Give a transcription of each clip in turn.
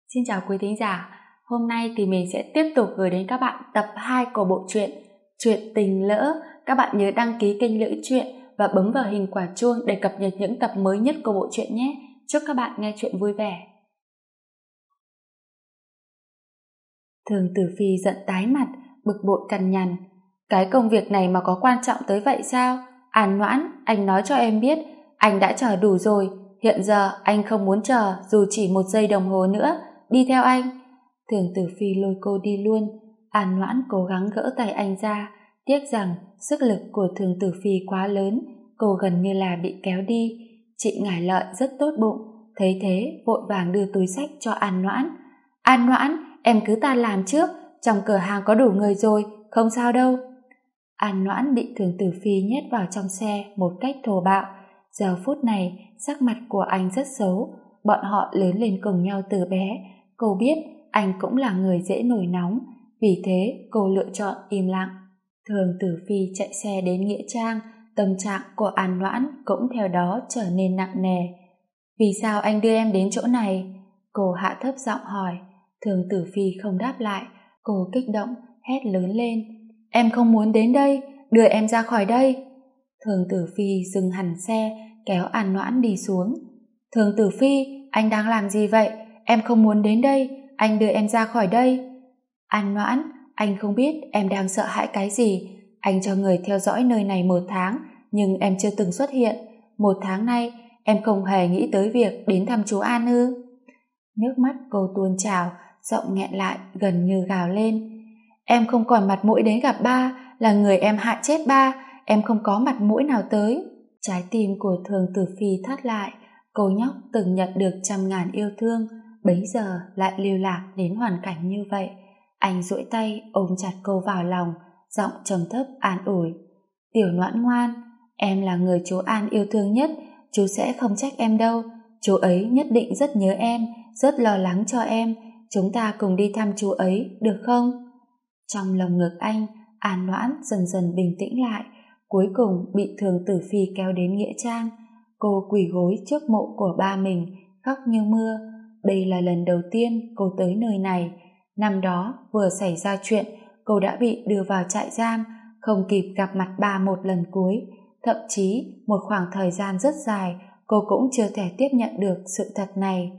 Xin chào quý thính giả, hôm nay thì mình sẽ tiếp tục gửi đến các bạn tập 2 của bộ truyện Chuyện Tình Lỡ. Các bạn nhớ đăng ký kênh Lỡ Chuyện và bấm vào hình quả chuông để cập nhật những tập mới nhất của bộ truyện nhé. Chúc các bạn nghe chuyện vui vẻ. Thường Tử Phi giận tái mặt, bực bội cằn nhằn. Cái công việc này mà có quan trọng tới vậy sao? An Noãn, anh nói cho em biết, anh đã chờ đủ rồi. Hiện giờ anh không muốn chờ dù chỉ 1 giây đồng hồ nữa. Đi theo anh. Thường Tử Phi lôi cô đi luôn. An Noãn cố gắng gỡ tay anh ra, tiếc rằng sức lực của Thường Tử Phi quá lớn, cô gần như là bị kéo đi. Chị Ngải Lợi rất tốt bụng, thấy thế vội vàng đưa túi xách cho An Noãn. An Noãn, em cứ tan làm trước, trong cửa hàng có đủ người rồi, không sao đâu. An Noãn bị Thường Tử Phi nhét vào trong xe một cách thô bạo. Giờ phút này sắc mặt của anh rất xấu. Bọn họ lớn lên cùng nhau từ bé. Cô biết anh cũng là người dễ nổi nóng, vì thế cô lựa chọn im lặng. Thường Tử Phi chạy xe đến nghĩa trang, tâm trạng của An Noãn cũng theo đó trở nên nặng nề. Vì sao anh đưa em đến chỗ này? Cô hạ thấp giọng hỏi. Thường Tử Phi không đáp lại. Cô kích động hét lớn lên. Em không muốn đến đây, đưa em ra khỏi đây. Thường Tử Phi dừng hẳn xe, kéo An Noãn đi xuống. Thường Tử Phi, anh đang làm gì vậy? Em không muốn đến đây, anh đưa em ra khỏi đây. An Noãn, anh không biết em đang sợ hãi cái gì. Anh cho người theo dõi nơi này 1 tháng, nhưng em chưa từng xuất hiện. 1 tháng nay, em không hề nghĩ tới việc đến thăm chú An ư? Nước mắt cô tuôn trào, giọng nghẹn lại gần như gào lên. Em không còn mặt mũi đến gặp ba, là người em hại chết ba, em không có mặt mũi nào tới. Trái tim của Thường Tử Phi thắt lại. Cô nhóc từng nhận được trăm ngàn yêu thương, bấy giờ lại lưu lạc đến hoàn cảnh như vậy. Anh duỗi tay ôm chặt cô vào lòng, giọng trầm thấp an ủi. Tiểu Noãn ngoan, em là người chú An yêu thương nhất, chú sẽ không trách em đâu. Chú ấy nhất định rất nhớ em, rất lo lắng cho em. Chúng ta cùng đi thăm chú ấy, được không? Trong lồng ngực anh, An Noãn dần dần bình tĩnh lại, cuối cùng bị Thường Tử Phi kéo đến nghĩa trang. Cô quỳ gối trước mộ của ba mình, khóc như mưa. Đây là lần đầu tiên cô tới nơi này. Năm đó vừa xảy ra chuyện, cô đã bị đưa vào trại giam, không kịp gặp mặt ba một lần cuối. Thậm chí một khoảng thời gian rất dài, cô cũng chưa thể tiếp nhận được sự thật này.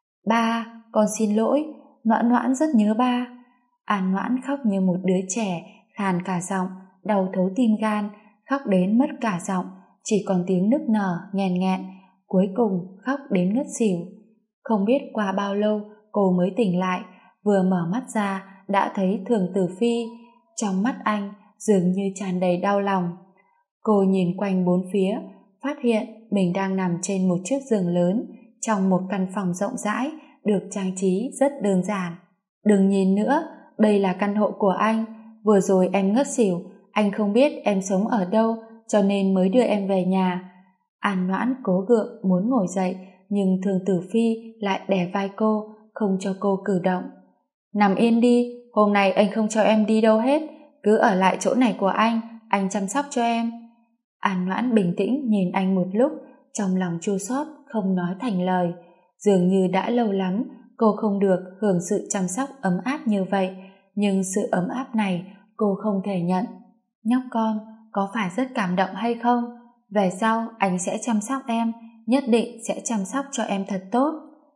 Ba, con xin lỗi, Noãn Noãn rất nhớ ba. An Noãn khóc như một đứa trẻ, khàn cả giọng, đau thấu tim gan, khóc đến mất cả giọng, chỉ còn tiếng nức nở nghẹn nghẹn, cuối cùng khóc đến ngất xỉu. Không biết qua bao lâu cô mới tỉnh lại, vừa mở mắt ra đã thấy Thường Tử Phi. Trong mắt anh dường như tràn đầy đau lòng. Cô nhìn quanh bốn phía, phát hiện mình đang nằm trên một chiếc giường lớn trong một căn phòng rộng rãi được trang trí rất đơn giản. Đừng nhìn nữa, đây là căn hộ của anh. Vừa rồi em ngất xỉu, anh không biết em sống ở đâu, cho nên mới đưa em về nhà. An Noãn cố gượng muốn ngồi dậy, nhưng Thường Tử Phi lại đè vai cô, không cho cô cử động. Nằm yên đi, hôm nay anh không cho em đi đâu hết, cứ ở lại chỗ này của anh chăm sóc cho em. An Noãn bình tĩnh nhìn anh một lúc, trong lòng chua xót không nói thành lời. Dường như đã lâu lắm cô không được hưởng sự chăm sóc ấm áp như vậy, nhưng sự ấm áp này cô không thể nhận. Nhóc con, có phải rất cảm động hay không? Về sau anh sẽ chăm sóc em, nhất định sẽ chăm sóc cho em thật tốt.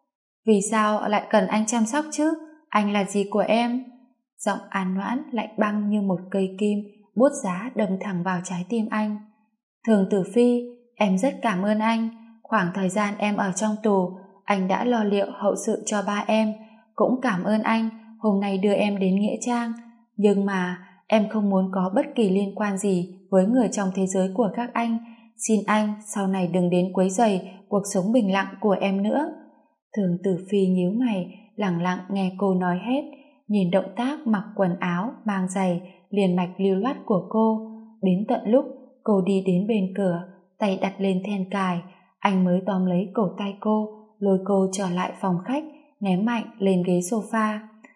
Vì sao lại cần anh chăm sóc chứ? Anh là gì của em? Giọng An Noãn lạnh băng như một cây kim, buốt giá đâm thẳng vào trái tim anh. Thường Tử Phi, em rất cảm ơn anh. Khoảng thời gian em ở trong tù, anh đã lo liệu hậu sự cho ba em. Cũng cảm ơn anh hôm nay đưa em đến nghĩa trang. Nhưng mà em không muốn có bất kỳ liên quan gì với người trong thế giới của các anh. Xin anh sau này đừng đến quấy rầy cuộc sống bình lặng của em nữa. Thường Tử Phi nhíu mày, lẳng lặng nghe cô nói hết, nhìn động tác mặc quần áo, mang giày, liền mạch lưu loát của cô. Đến tận lúc cô đi đến bên cửa, tay đặt lên then cài, anh mới tóm lấy cổ tay cô, lôi cô trở lại phòng khách, ném mạnh lên ghế sofa.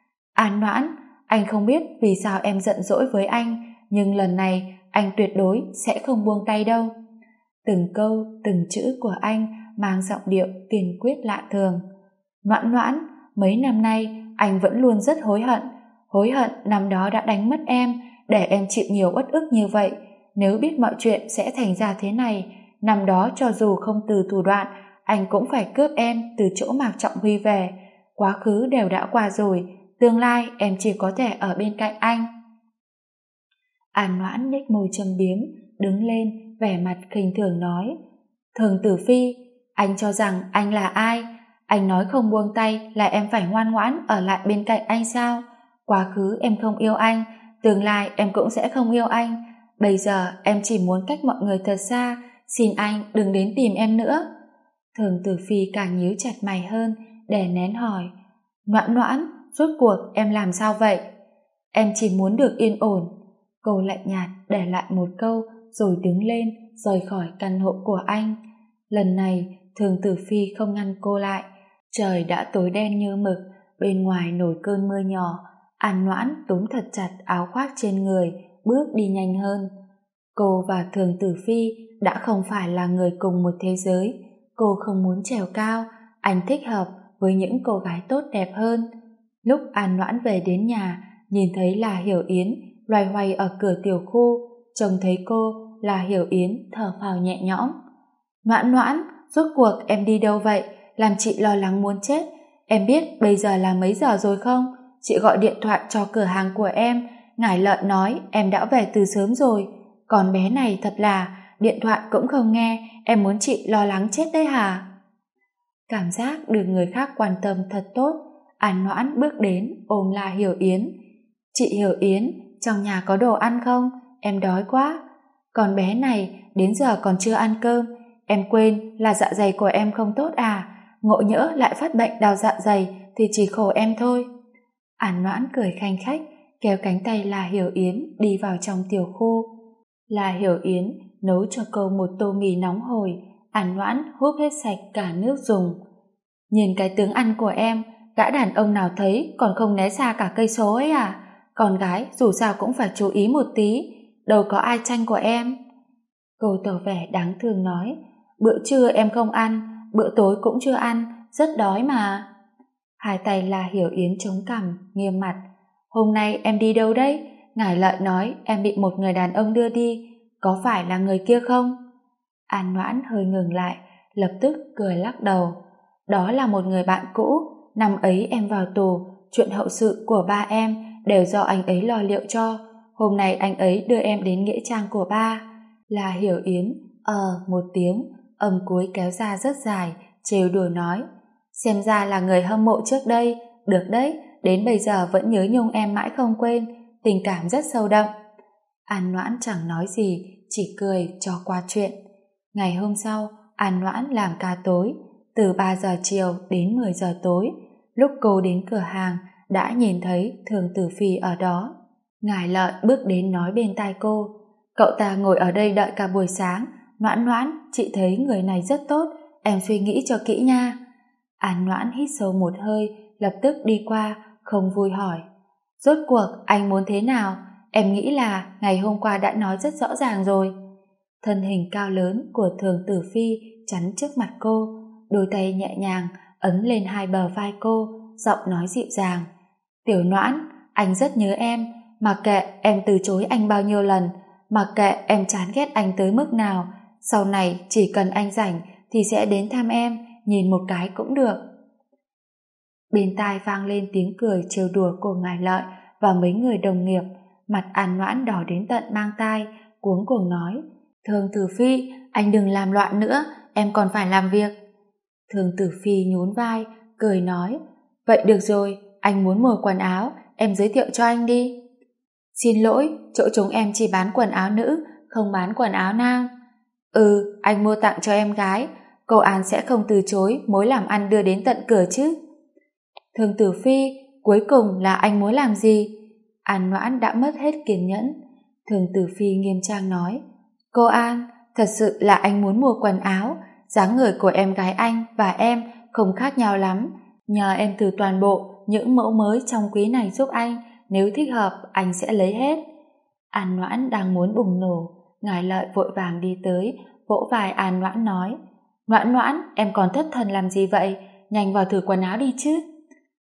An Noãn, anh không biết vì sao em giận dỗi với anh, nhưng lần này anh tuyệt đối sẽ không buông tay đâu. Từng câu, từng chữ của anh mang giọng điệu kiên quyết lạ thường. Noãn Noãn, mấy năm nay anh vẫn luôn rất hối hận năm đó đã đánh mất em, để em chịu nhiều uất ức như vậy. Nếu biết mọi chuyện sẽ thành ra thế này, năm đó cho dù không từ thủ đoạn, anh cũng phải cướp em từ chỗ Mạc Trọng Huy về. Quá khứ đều đã qua rồi, tương lai em chỉ có thể ở bên cạnh anh. An Noãn nhếch môi châm biếm, đứng lên, vẻ mặt khinh thường nói: Thường Tử Phi, anh cho rằng anh là ai? Anh nói không buông tay là em phải ngoan ngoãn ở lại bên cạnh anh sao? Quá khứ em không yêu anh, tương lai em cũng sẽ không yêu anh. Bây giờ em chỉ muốn cách mọi người thật xa, xin anh đừng đến tìm em nữa. Thường Tử Phi càng nhíu chặt mày hơn, đè nén hỏi: Noãn Noãn, rốt cuộc em làm sao vậy? Em chỉ muốn được yên ổn. Cô lạnh nhạt để lại một câu rồi đứng lên rời khỏi căn hộ của anh. Lần này Thường Tử Phi không ngăn cô lại. Trời đã tối đen như mực, bên ngoài nổi cơn mưa nhỏ. An Noãn túm thật chặt áo khoác trên người, bước đi nhanh hơn. Cô và Thường Tử Phi đã không phải là người cùng một thế giới. Cô không muốn trèo cao, anh thích hợp với những cô gái tốt đẹp hơn. Lúc An Noãn về đến nhà, nhìn thấy là Hiểu Yến loay hoay ở cửa tiểu khu, trông thấy cô, là Hiểu Yến thở phào nhẹ nhõm. Noãn Noãn, rốt cuộc em đi đâu vậy? Làm chị lo lắng muốn chết. Em biết bây giờ là mấy giờ rồi không? Chị gọi điện thoại cho cửa hàng của em, Ngải Lợi nói em đã về từ sớm rồi. Còn bé này thật là điện thoại cũng không nghe, em muốn chị lo lắng chết đấy hả? Cảm giác được người khác quan tâm thật tốt. An Noãn bước đến ôm là Hiểu Yến. Chị Hiểu Yến, trong nhà có đồ ăn không? Em đói quá. Còn bé này đến giờ còn chưa ăn cơm. Em quên là dạ dày của em không tốt à? Ngộ nhỡ lại phát bệnh đau dạ dày thì chỉ khổ em thôi. An Noãn cười khanh khách, kéo cánh tay là Hiểu Yến đi vào trong tiểu khu. Là Hiểu Yến nấu cho cô một tô mì nóng hổi. An Noãn húp hết sạch cả nước dùng. Nhìn cái tướng ăn của em, gã đàn ông nào thấy còn không né xa cả cây số ấy à? Con gái dù sao cũng phải chú ý một tí, đâu có ai tranh của em. Cô tỏ vẻ đáng thương nói: Bữa trưa em không ăn, bữa tối cũng chưa ăn, rất đói mà. Hai tay là Hiểu Yến chống cằm, nghiêm mặt: Hôm nay em đi đâu đấy? Ngải Lợi nói em bị một người đàn ông đưa đi, có phải là người kia không? An Noãn hơi ngừng lại, lập tức cười lắc đầu: Đó là một người bạn cũ, năm ấy em vào tù, chuyện hậu sự của ba em đều do anh ấy lo liệu cho. Hôm nay anh ấy đưa em đến nghĩa trang của ba. Là Hiểu Yến một tiếng, âm cuối kéo ra rất dài, trêu đùa nói: Xem ra là người hâm mộ trước đây, được đấy, đến bây giờ vẫn nhớ nhung em mãi không quên, tình cảm rất sâu đậm. An Noãn chẳng nói gì, chỉ cười cho qua chuyện. Ngày hôm sau, An Noãn làm ca tối, từ 3 giờ chiều đến 10 giờ tối. Lúc cô đến cửa hàng, đã nhìn thấy Thường Tử Phi ở đó. Ngải Lợi bước đến nói bên tai cô: Cậu ta ngồi ở đây đợi cả buổi sáng. Noãn Noãn, chị thấy người này rất tốt, em suy nghĩ cho kỹ nha. An Noãn hít sâu một hơi, lập tức đi qua, không vui hỏi: Rốt cuộc anh muốn thế nào? Em nghĩ là ngày hôm qua đã nói rất rõ ràng rồi. Thân hình cao lớn của Thường Tử Phi chắn trước mặt cô, đôi tay nhẹ nhàng ấn lên hai bờ vai cô, giọng nói dịu dàng: Tiểu Noãn, anh rất nhớ em, mặc kệ em từ chối anh bao nhiêu lần, mặc kệ em chán ghét anh tới mức nào, sau này chỉ cần anh rảnh thì sẽ đến thăm em, nhìn một cái cũng được. Bên tai vang lên tiếng cười trêu đùa của Ngải Lợi và mấy người đồng nghiệp. Mặt An Noãn đỏ đến tận mang tai, cuống cuồng nói: Thường Tử Phi, anh đừng làm loạn nữa, em còn phải làm việc. Thường Tử Phi nhún vai, cười nói: Vậy được rồi, anh muốn mua quần áo, em giới thiệu cho anh đi. Xin lỗi, chỗ chúng em chỉ bán quần áo nữ, không bán quần áo nam. Anh mua tặng cho em gái, cô An sẽ không từ chối mối làm ăn đưa đến tận cửa chứ. Thường Tử Phi, cuối cùng là anh muốn làm gì? An Noãn đã mất hết kiên nhẫn. Thường Tử Phi nghiêm trang nói: Cô An, thật sự là anh muốn mua quần áo, dáng người của em gái anh và em không khác nhau lắm, nhờ em thử toàn bộ những mẫu mới trong quý này giúp anh, nếu thích hợp anh sẽ lấy hết. An Noãn đang muốn bùng nổ, Ngải Lợi vội vàng đi tới, vỗ vai An Noãn nói: Noãn Noãn, em còn thất thần làm gì vậy, nhanh vào thử quần áo đi chứ.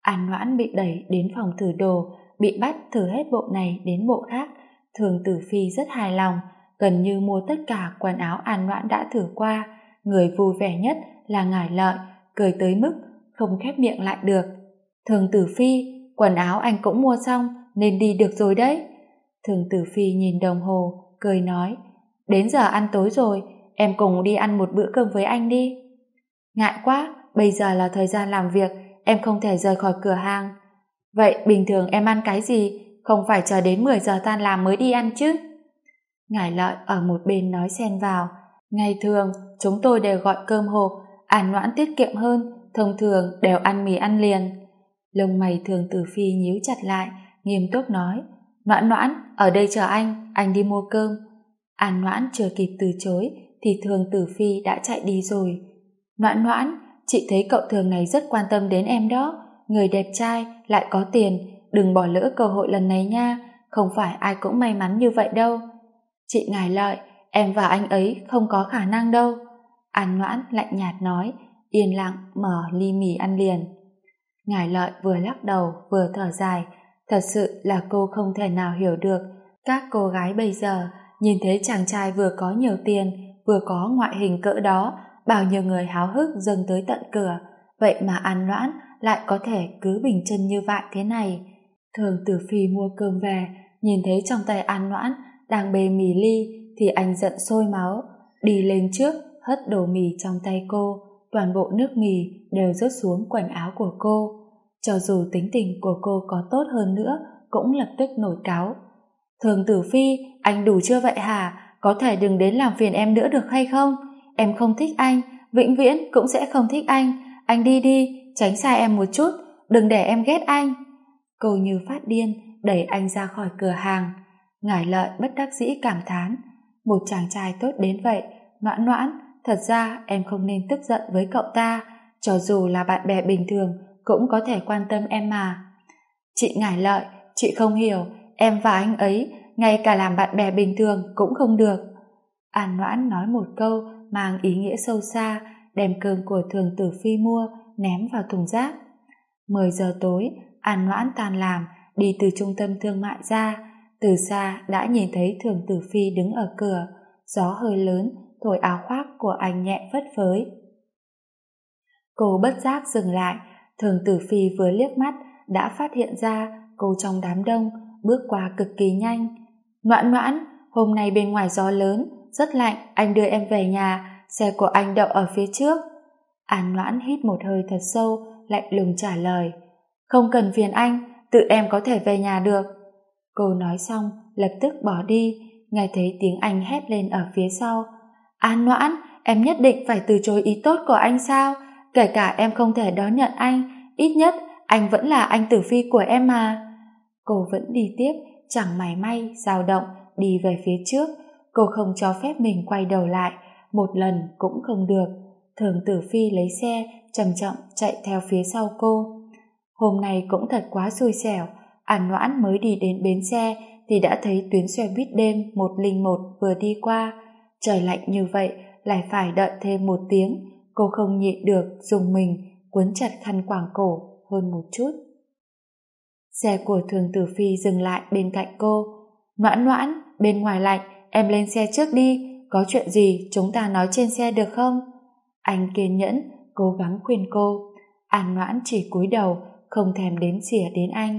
An Noãn bị đẩy đến phòng thử đồ, bị bắt thử hết bộ này đến bộ khác. Thường Tử Phi rất hài lòng, gần như mua tất cả quần áo An Noãn đã thử qua. Người vui vẻ nhất là Ngải Lợi, cười tới mức không khép miệng lại được. Thường Tử Phi, quần áo anh cũng mua xong nên đi được rồi đấy. Thường Tử Phi nhìn đồng hồ, cười nói, đến giờ ăn tối rồi, em cùng đi ăn một bữa cơm với anh đi. Ngại quá, bây giờ là thời gian làm việc, em không thể rời khỏi cửa hàng. Vậy bình thường em ăn cái gì, không phải chờ đến 10 giờ tan làm mới đi ăn chứ? Ngải Lợi ở một bên nói xen vào, ngày thường chúng tôi đều gọi cơm hộp, An Noãn tiết kiệm hơn, thông thường đều ăn mì ăn liền. Lông mày Thường Tử Phi nhíu chặt lại, nghiêm túc nói, Noãn Noãn, ở đây chờ anh đi mua cơm. An Noãn chưa kịp từ chối thì Thường Tử Phi đã chạy đi rồi. Noãn Noãn, chị thấy cậu Thường này rất quan tâm đến em đó, người đẹp trai, lại có tiền, đừng bỏ lỡ cơ hội lần này nha, không phải ai cũng may mắn như vậy đâu. Chị Ngải Lợi, em và anh ấy không có khả năng đâu. An Noãn lạnh nhạt nói, yên lặng mở ly mì ăn liền. Ngải Lợi vừa lắc đầu vừa thở dài, thật sự là cô không thể nào hiểu được các cô gái bây giờ nhìn thấy chàng trai vừa có nhiều tiền vừa có ngoại hình cỡ đó, bao nhiêu người háo hức dâng tới tận cửa, vậy mà An Noãn lại có thể cứ bình chân như vậy thế này. Thường Tử Phi mua cơm về, nhìn thấy trong tay An Noãn đang bê mì ly thì anh giận sôi máu, đi lên trước hất đổ mì trong tay cô, toàn bộ nước mì đều rớt xuống quần áo của cô. Cho dù tính tình của cô có tốt hơn nữa cũng lập tức nổi cáu. Thường Tử Phi, anh đủ chưa vậy hả? Có thể đừng đến làm phiền em nữa được hay không? Em không thích anh, vĩnh viễn cũng sẽ không thích anh đi đi, tránh xa em một chút, đừng để em ghét anh. Cô như phát điên đẩy anh ra khỏi cửa hàng. Ngải Lợi bất đắc dĩ cảm thán, một chàng trai tốt đến vậy, Noãn Noãn, thật ra em không nên tức giận với cậu ta, cho dù là bạn bè bình thường cũng có thể quan tâm em mà. Chị Ngải Lợi, chị không hiểu, em và anh ấy ngay cả làm bạn bè bình thường cũng không được. An Noãn nói một câu mang ý nghĩa sâu xa, đem cơm của Thường Tử Phi mua ném vào thùng rác. 10 giờ tối, An Noãn tan làm, đi từ trung tâm thương mại ra, từ xa đã nhìn thấy Thường Tử Phi đứng ở cửa, gió hơi lớn thổi áo khoác của anh nhẹ phất phới. Cô bất giác dừng lại, Thường Tử Phi vừa liếc mắt đã phát hiện ra cô trong đám đông, bước qua cực kỳ nhanh. Noãn Noãn, hôm nay bên ngoài gió lớn, rất lạnh, anh đưa em về nhà, xe của anh đậu ở phía trước. An Noãn hít một hơi thật sâu, lạnh lùng trả lời, không cần phiền anh, tự em có thể về nhà được. Cô nói xong, lập tức bỏ đi, nghe thấy tiếng anh hét lên ở phía sau. An Noãn, em nhất định phải từ chối ý tốt của anh sao? Kể cả em không thể đón nhận anh, ít nhất anh vẫn là anh Tử Phi của em mà. Cô vẫn đi tiếp, chẳng mảy may dao động, đi về phía trước. Cô không cho phép mình quay đầu lại, một lần cũng không được. Thường Tử Phi lấy xe, chậm chậm chạy theo phía sau cô. Hôm nay cũng thật quá xui xẻo, An Noãn mới đi đến bến xe thì đã thấy tuyến xe buýt đêm 101 vừa đi qua. Trời lạnh như vậy, lại phải đợi thêm 1 tiếng, cô không nhịn được dùng mình quấn chặt khăn quàng cổ hơn một chút. Xe của Thường Tử Phi dừng lại bên cạnh cô. Noãn Noãn, bên ngoài lạnh, em lên xe trước đi, có chuyện gì chúng ta nói trên xe được không? Anh kiên nhẫn, cố gắng khuyên cô. An Noãn chỉ cúi đầu, không thèm đếm xỉa đến anh.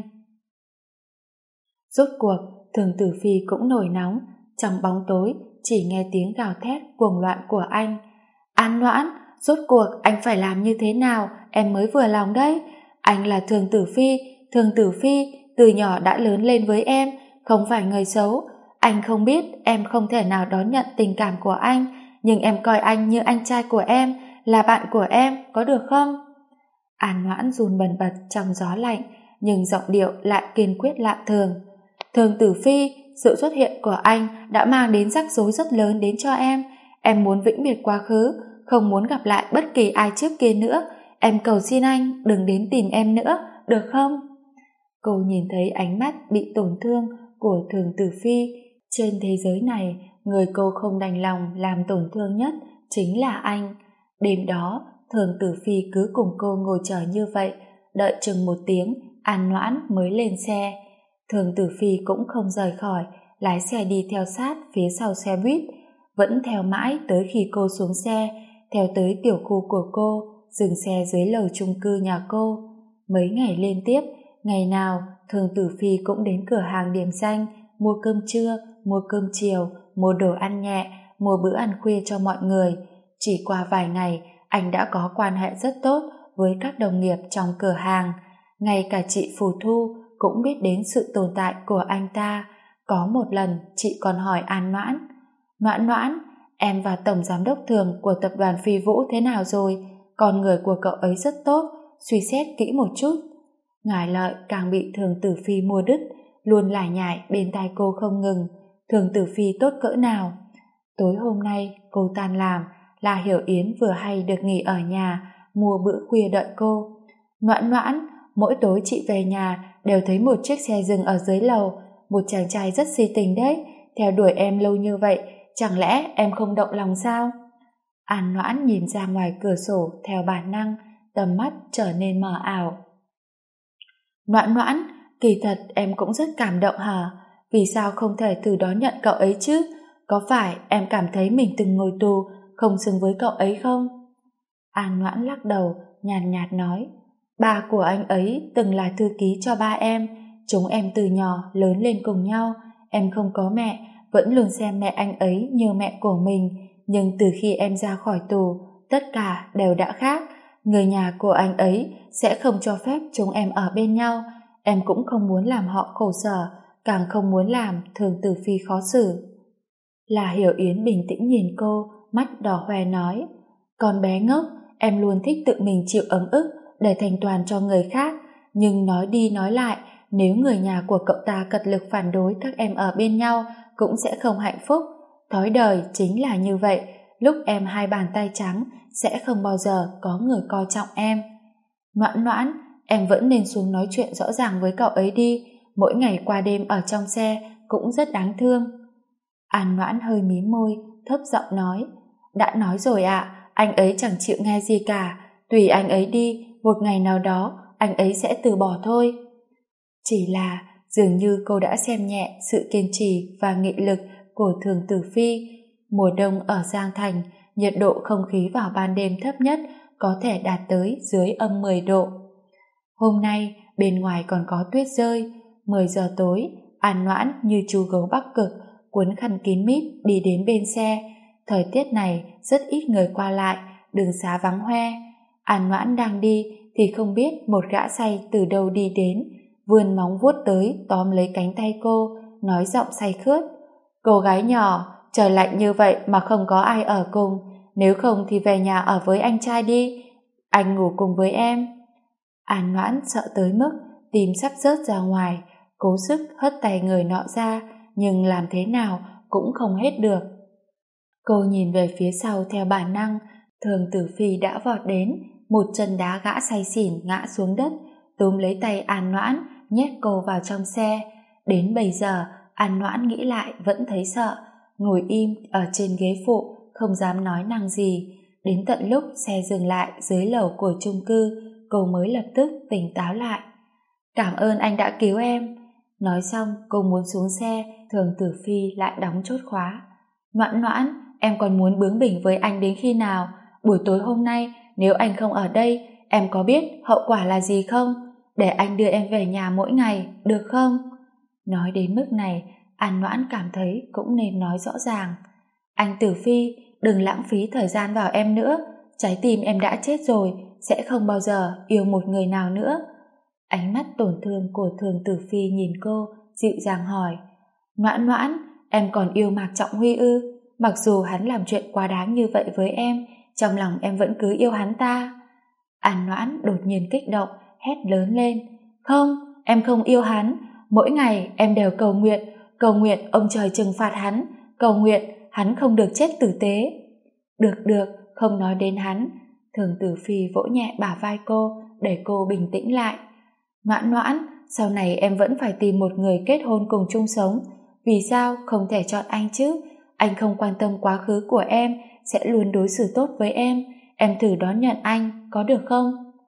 Rốt cuộc, Thường Tử Phi cũng nổi nóng, trong bóng tối chỉ nghe tiếng gào thét cuồng loạn của anh. An Noãn, rốt cuộc anh phải làm như thế nào em mới vừa lòng đấy? Anh là Thường Tử Phi từ nhỏ đã lớn lên với em, không phải người xấu. Anh không biết em không thể nào đón nhận tình cảm của anh, nhưng em coi anh như anh trai của em, là bạn của em, có được không? An Noãn run bần bật trong gió lạnh, nhưng giọng điệu lại kiên quyết lạ thường. Thường Tử Phi, sự xuất hiện của anh đã mang đến rắc rối rất lớn đến cho em muốn vĩnh biệt quá khứ, không muốn gặp lại bất kỳ ai trước kia nữa, em cầu xin anh đừng đến tìm em nữa, được không? Cô nhìn thấy ánh mắt bị tổn thương của Thường Tử Phi. Trên thế giới này, người cô không đành lòng làm tổn thương nhất chính là anh. Đêm đó, Thường Tử Phi cứ cùng cô ngồi chờ như vậy, đợi chừng 1 tiếng, An Noãn mới lên xe. Thường Tử Phi cũng không rời khỏi, lái xe đi theo sát phía sau xe buýt, vẫn theo mãi tới khi cô xuống xe, theo tới tiểu khu của cô, dừng xe dưới lầu chung cư nhà cô. Mấy ngày liên tiếp, ngày nào Thường Tử Phi cũng đến cửa hàng điểm danh, mua cơm trưa, mua cơm chiều, mua đồ ăn nhẹ, mua bữa ăn khuya cho mọi người. Chỉ qua vài ngày, anh đã có quan hệ rất tốt với các đồng nghiệp trong cửa hàng. Ngay cả chị Phù Thu cũng biết đến sự tồn tại của anh ta. Có một lần chị còn hỏi An Noãn: Noãn Noãn, em và tổng giám đốc Thường của tập đoàn Phi Vũ thế nào rồi? Con người của cậu ấy rất tốt, suy xét kỹ một chút. Ngải Lợi càng bị Thường Tử Phi mua đứt, luôn lải nhải bên tai cô không ngừng. Thường Tử Phi tốt cỡ nào? Tối hôm nay cô tan làm, La Hiểu Yến vừa hay được nghỉ ở nhà, mua bữa khuya đợi cô. Noãn Noãn, mỗi tối chị về nhà đều thấy một chiếc xe dừng ở dưới lầu, một chàng trai rất si tình đấy, theo đuổi em lâu như vậy, chẳng lẽ em không động lòng sao? An Noãn nhìn ra ngoài cửa sổ theo bản năng, tầm mắt trở nên mờ ảo. Noãn Noãn, kỳ thật em cũng rất cảm động hả? Vì sao không thể thử đón nhận cậu ấy chứ? Có phải em cảm thấy mình từng ngồi tù, không xứng với cậu ấy không? An Noãn lắc đầu, nhàn nhạt nói: Ba của anh ấy từng là thư ký cho ba em, chúng em từ nhỏ lớn lên cùng nhau, em không có mẹ, vẫn luôn xem mẹ anh ấy như mẹ của mình, nhưng từ khi em ra khỏi tù, tất cả đều đã khác. Người nhà của anh ấy sẽ không cho phép chúng em ở bên nhau, em cũng không muốn làm họ khổ sở, càng không muốn làm Thường Tử Phi khó xử. La Hiểu Yến bình tĩnh nhìn cô, mắt đỏ hoe nói: Con bé ngốc, em luôn thích tự mình chịu ấm ức để thành toàn cho người khác, nhưng nói đi nói lại, nếu người nhà của cậu ta cật lực phản đối các em ở bên nhau, cũng sẽ không hạnh phúc. Thói đời chính là như vậy, lúc em hai bàn tay trắng, sẽ không bao giờ có người coi trọng em. Noãn Noãn, em vẫn nên xuống nói chuyện rõ ràng với cậu ấy đi, mỗi ngày qua đêm ở trong xe cũng rất đáng thương. An Noãn hơi mím môi, thấp giọng nói: Đã nói rồi ạ, anh ấy chẳng chịu nghe gì cả, tùy anh ấy đi, một ngày nào đó anh ấy sẽ từ bỏ thôi. Chỉ là dường như cô đã xem nhẹ sự kiên trì và nghị lực của Thường Tử Phi. Mùa đông ở Giang Thành, nhiệt độ không khí vào ban đêm thấp nhất có thể đạt tới dưới âm 10 độ. Hôm nay bên ngoài còn có tuyết rơi. 10 giờ tối, An Noãn như chú gấu Bắc Cực cuốn khăn kín mít đi đến bên xe. Thời tiết này rất ít người qua lại, đường xá vắng hoe. An Noãn đang đi thì không biết một gã say từ đâu đi đến, vươn móng vuốt tới tóm lấy cánh tay cô, nói giọng say khướt: Cô gái nhỏ, trời lạnh như vậy mà không có ai ở cùng, nếu không thì về nhà ở với anh trai đi, anh ngủ cùng với em. An Noãn sợ tới mức tim sắp rớt ra ngoài, cố sức hất tay người nọ ra, nhưng làm thế nào cũng không hết được. Cô nhìn về phía sau theo bản năng, Thường Tử Phi đã vọt đến, một chân đá gã say xỉn ngã xuống đất, túm lấy tay An Noãn, nhét cô vào trong xe. Đến bây giờ, An Noãn nghĩ lại vẫn thấy sợ, ngồi im ở trên ghế phụ, không dám nói năng gì. Đến tận lúc xe dừng lại dưới lầu của chung cư, cô mới lập tức tỉnh táo lại. Cảm ơn anh đã cứu em. Nói xong, cô muốn xuống xe, Thường Tử Phi lại đóng chốt khóa. Noãn Noãn, em còn muốn bướng bỉnh với anh đến khi nào? Buổi tối hôm nay, nếu anh không ở đây, em có biết hậu quả là gì không? Để anh đưa em về nhà mỗi ngày, được không? Nói đến mức này, An Noãn cảm thấy cũng nên nói rõ ràng. Anh Tử Phi, đừng lãng phí thời gian vào em nữa. Trái tim em đã chết rồi, sẽ không bao giờ yêu một người nào nữa. Ánh mắt tổn thương của Thường Tử Phi nhìn cô, dịu dàng hỏi: Noãn Noãn, em còn yêu Mạc Trọng Huy ư? Mặc dù hắn làm chuyện quá đáng như vậy với em, trong lòng em vẫn cứ yêu hắn ta. An Noãn đột nhiên kích động, hét lớn lên: Không, em không yêu hắn. Mỗi ngày em đều cầu nguyện ông trời trừng phạt hắn, cầu nguyện hắn không được chết tử tế. Được, không nói đến hắn. Thường Tử Phi vỗ nhẹ bả vai cô, để cô bình tĩnh lại. Noãn Noãn, sau này em vẫn phải tìm một người kết hôn cùng chung sống. Vì sao không thể chọn anh chứ? Anh không quan tâm quá khứ của em, sẽ luôn đối xử tốt với em. Em thử đón nhận anh, có được không?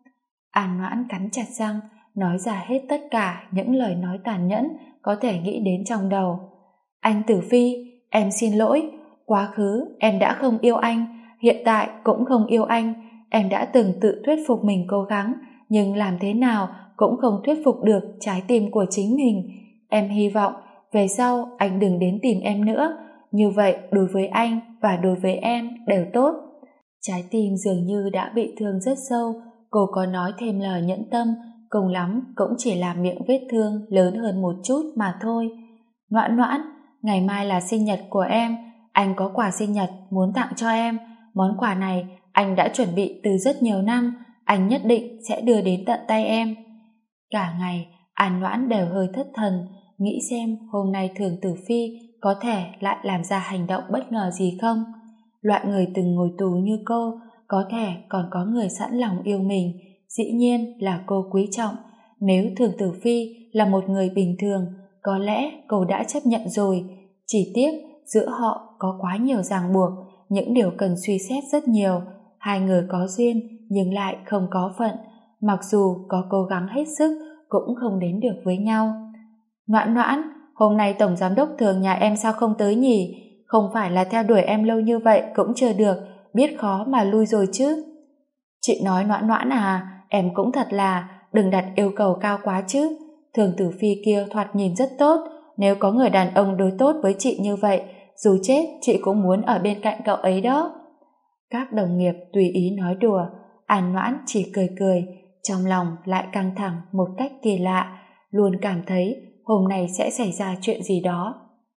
An Noãn cắn chặt răng, nói ra hết tất cả những lời nói tàn nhẫn có thể nghĩ đến trong đầu. Anh Tử Phi, em xin lỗi, quá khứ em đã không yêu anh, hiện tại cũng không yêu anh, em đã từng tự thuyết phục mình cố gắng, nhưng làm thế nào cũng không thuyết phục được trái tim của chính mình. Em hy vọng về sau anh đừng đến tìm em nữa, như vậy đối với anh và đối với em đều tốt. Trái tim dường như đã bị thương rất sâu, cô có nói thêm lời nhẫn tâm, cùng lắm cũng chỉ làm miệng vết thương lớn hơn một chút mà thôi. Noãn Noãn, ngày mai là sinh nhật của em, anh có quà sinh nhật muốn tặng cho em. Món quà này anh đã chuẩn bị từ rất nhiều năm, anh nhất định sẽ đưa đến tận tay em. Cả ngày, An Noãn đều hơi thất thần, nghĩ xem hôm nay Thường Tử Phi có thể lại làm ra hành động bất ngờ gì không. Loại người từng ngồi tù như cô, có thể còn có người sẵn lòng yêu mình, dĩ nhiên là cô quý trọng. Nếu Thường Tử Phi là một người bình thường, có lẽ cô đã chấp nhận rồi. Chỉ tiếc giữa họ có quá nhiều ràng buộc, những điều cần suy xét rất nhiều. Hai người có duyên nhưng lại không có phận, mặc dù có cố gắng hết sức cũng không đến được với nhau. Noãn Noãn, hôm nay tổng giám đốc Thường nhà em sao không tới nhỉ? Không phải là theo đuổi em lâu như vậy cũng chưa được, biết khó mà lui rồi chứ. Chị nói Noãn Noãn à, em cũng thật là, đừng đặt yêu cầu cao quá chứ. Thường Tử Phi kia thoạt nhìn rất tốt, nếu có người đàn ông đối tốt với chị như vậy, dù chết chị cũng muốn ở bên cạnh cậu ấy đó. Các đồng nghiệp tùy ý nói đùa, An Noãn chỉ cười cười, trong lòng lại căng thẳng một cách kỳ lạ, luôn cảm thấy hôm nay sẽ xảy ra chuyện gì đó.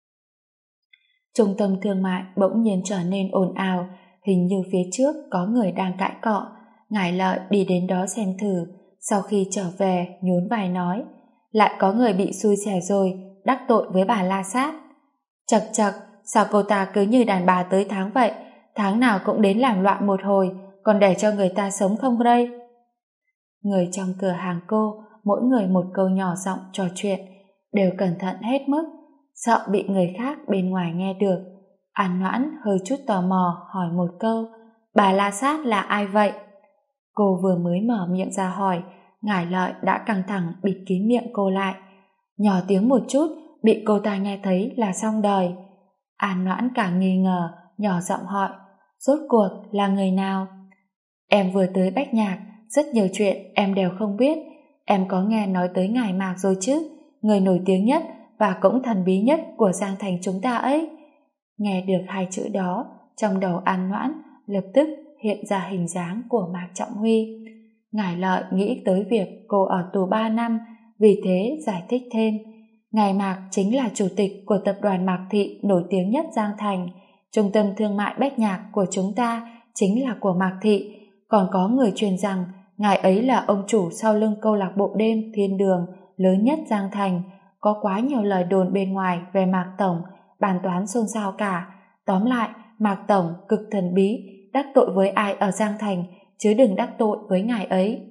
Trung tâm thương mại bỗng nhiên trở nên ồn ào, hình như phía trước có người đang cãi cọ. Ngải Lợi đi đến đó xem thử, sau khi trở về nhún vai nói, lại có người bị xui xẻo rồi, đắc tội với bà La Sát. Chậc chậc, sao cô ta cứ như đàn bà tới tháng vậy, tháng nào cũng đến làm loạn một hồi, còn để cho người ta sống không đây? Người trong cửa hàng cô, mỗi người một câu nhỏ giọng trò chuyện, đều cẩn thận hết mức, sợ bị người khác bên ngoài nghe được. An Noãn hơi chút tò mò hỏi một câu, bà La Sát là ai vậy? Cô vừa mới mở miệng ra hỏi, Ngải Lợi đã căng thẳng bịt kín miệng cô lại. Nhỏ tiếng một chút, bị cô ta nghe thấy là xong đời. An Noãn càng nghi ngờ, nhỏ giọng hỏi, rốt cuộc là người nào? Em vừa tới Bách Nhạc, rất nhiều chuyện em đều không biết. Em có nghe nói tới Ngải Mạc rồi chứ, người nổi tiếng nhất và cũng thần bí nhất của Giang Thành chúng ta ấy. Nghe được hai chữ đó, trong đầu An Noãn lập tức hiện ra hình dáng của Mạc Trọng Huy. Ngải Lợi nghĩ tới việc cô ở tù 3 năm, vì thế giải thích thêm. Ngải Mạc chính là chủ tịch của tập đoàn Mạc Thị nổi tiếng nhất Giang Thành. Trung tâm thương mại Bách Nhạc của chúng ta chính là của Mạc Thị. Còn có người truyền rằng ngài ấy là ông chủ sau lưng câu lạc bộ đêm Thiên Đường lớn nhất Giang Thành. Có quá nhiều lời đồn bên ngoài về Mạc Tổng, bàn toán xôn xao cả. Tóm lại, Mạc Tổng cực thần bí, đắc tội với ai ở Giang Thành, chứ đừng đắc tội với ngài ấy.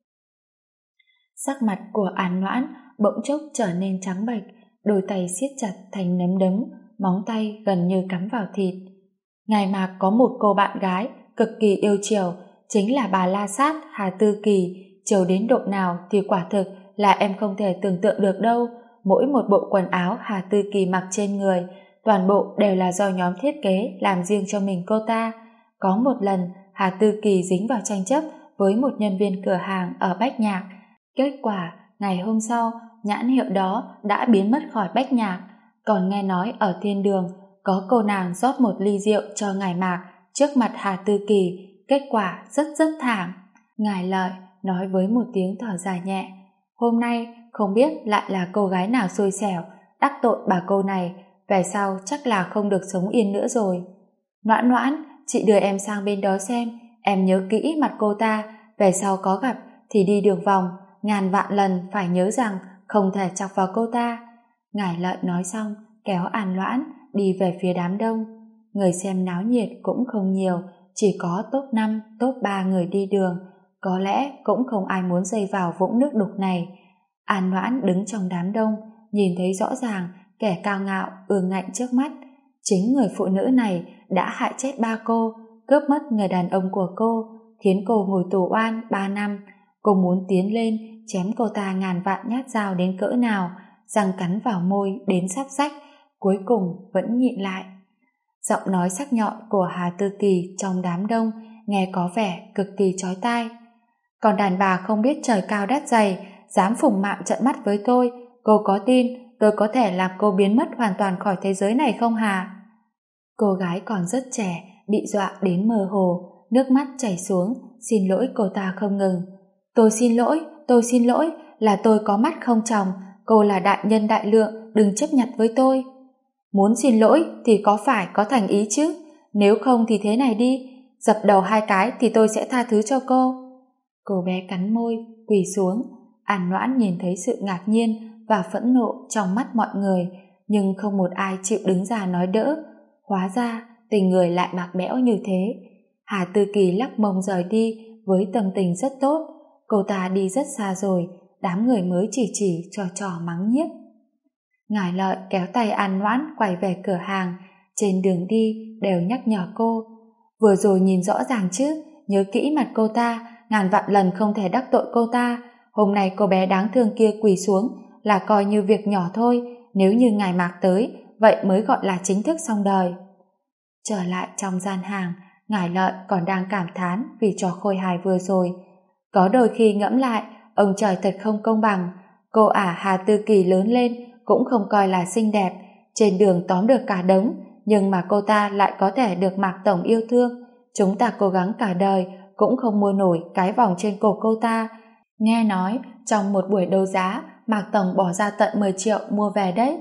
Sắc mặt của An Noãn bỗng chốc trở nên trắng bệch, đôi tay siết chặt thành nắm đấm, móng tay gần như cắm vào thịt. Ngài Mạc có một cô bạn gái cực kỳ yêu chiều, chính là bà La Sát Hà Tư Kỳ, chiều đến độ nào thì quả thực là em không thể tưởng tượng được đâu. Mỗi một bộ quần áo Hà Tư Kỳ mặc trên người, toàn bộ đều là do nhóm thiết kế làm riêng cho mình cô ta. Có một lần, Hà Tư Kỳ dính vào tranh chấp với một nhân viên cửa hàng ở Bách Nhạc. Kết quả, ngày hôm sau, nhãn hiệu đó đã biến mất khỏi Bách Nhạc. Còn nghe nói ở Thiên Đường, có cô nàng rót một ly rượu cho ngài Mạc trước mặt Hà Tư Kỳ, kết quả rất thảm. Ngải Lợi nói với một tiếng thở dài nhẹ, hôm nay không biết lại là cô gái nào xui xẻo đắc tội bà cô này, về sau chắc là không được sống yên nữa rồi. Noãn Noãn, chị đưa em sang bên đó xem, em nhớ kỹ mặt cô ta, về sau có gặp thì đi đường vòng, ngàn vạn lần phải nhớ rằng không thể chọc vào cô ta. Ngải Lợi nói xong kéo An Noãn đi về phía đám đông. Người xem náo nhiệt cũng không nhiều, chỉ có top 5, top 3 người đi đường, có lẽ cũng không ai muốn dây vào vũng nước đục này. An Noãn đứng trong đám đông, nhìn thấy rõ ràng kẻ cao ngạo ương ngạnh trước mắt. Chính người phụ nữ này đã hại chết ba cô, cướp mất người đàn ông của cô, khiến cô ngồi tù oan 3 năm. Cô muốn tiến lên chém cô ta ngàn vạn nhát dao đến cỡ nào, răng cắn vào môi đến sắp rách, cuối cùng vẫn nhịn lại. Giọng nói sắc nhọn của Hà Tư Kỳ trong đám đông nghe có vẻ cực kỳ chói tai. Còn đàn bà không biết trời cao đất dày, dám phủng mạm trợn mắt với tôi, cô có tin tôi có thể làm cô biến mất hoàn toàn khỏi thế giới này không Hà? Cô gái còn rất trẻ, bị dọa đến mơ hồ, nước mắt chảy xuống, xin lỗi cô ta không ngừng. Tôi xin lỗi, là tôi có mắt không tròng, cô là đại nhân đại lượng, đừng chấp nhặt với tôi. Muốn xin lỗi thì có phải có thành ý chứ, nếu không thì thế này đi, dập đầu 2 cái thì tôi sẽ tha thứ cho cô. Cô bé cắn môi, quỳ xuống. An Noãn nhìn thấy sự ngạc nhiên và phẫn nộ trong mắt mọi người, nhưng không một ai chịu đứng ra nói đỡ. Hóa ra tình người lại bạc bẽo như thế. Hà Tư Kỳ lắc mông rời đi với tâm tình rất tốt. Cô ta đi rất xa rồi, đám người mới chỉ trò mắng nhiếc. Ngải Lợi kéo tay An Noãn quay về cửa hàng, trên đường đi đều nhắc nhở cô. Vừa rồi nhìn rõ ràng chứ, nhớ kỹ mặt cô ta, ngàn vạn lần không thể đắc tội cô ta. Hôm nay cô bé đáng thương kia quỳ xuống là coi như việc nhỏ thôi, nếu như ngài Mạc tới, vậy mới gọi là chính thức xong đời. Trở lại trong gian hàng, Ngải Lợi còn đang cảm thán vì trò khôi hài vừa rồi. Có đôi khi ngẫm lại, ông trời thật không công bằng. Cô ả Hà Tư Kỳ lớn lên cũng không coi là xinh đẹp, trên đường tóm được cả đống, nhưng mà cô ta lại có thể được Mạc Tổng yêu thương. Chúng ta cố gắng cả đời cũng không mua nổi cái vòng trên cổ cô ta. Nghe nói trong một buổi đấu giá, Mạc Tổng bỏ ra tận 10 triệu mua về đấy.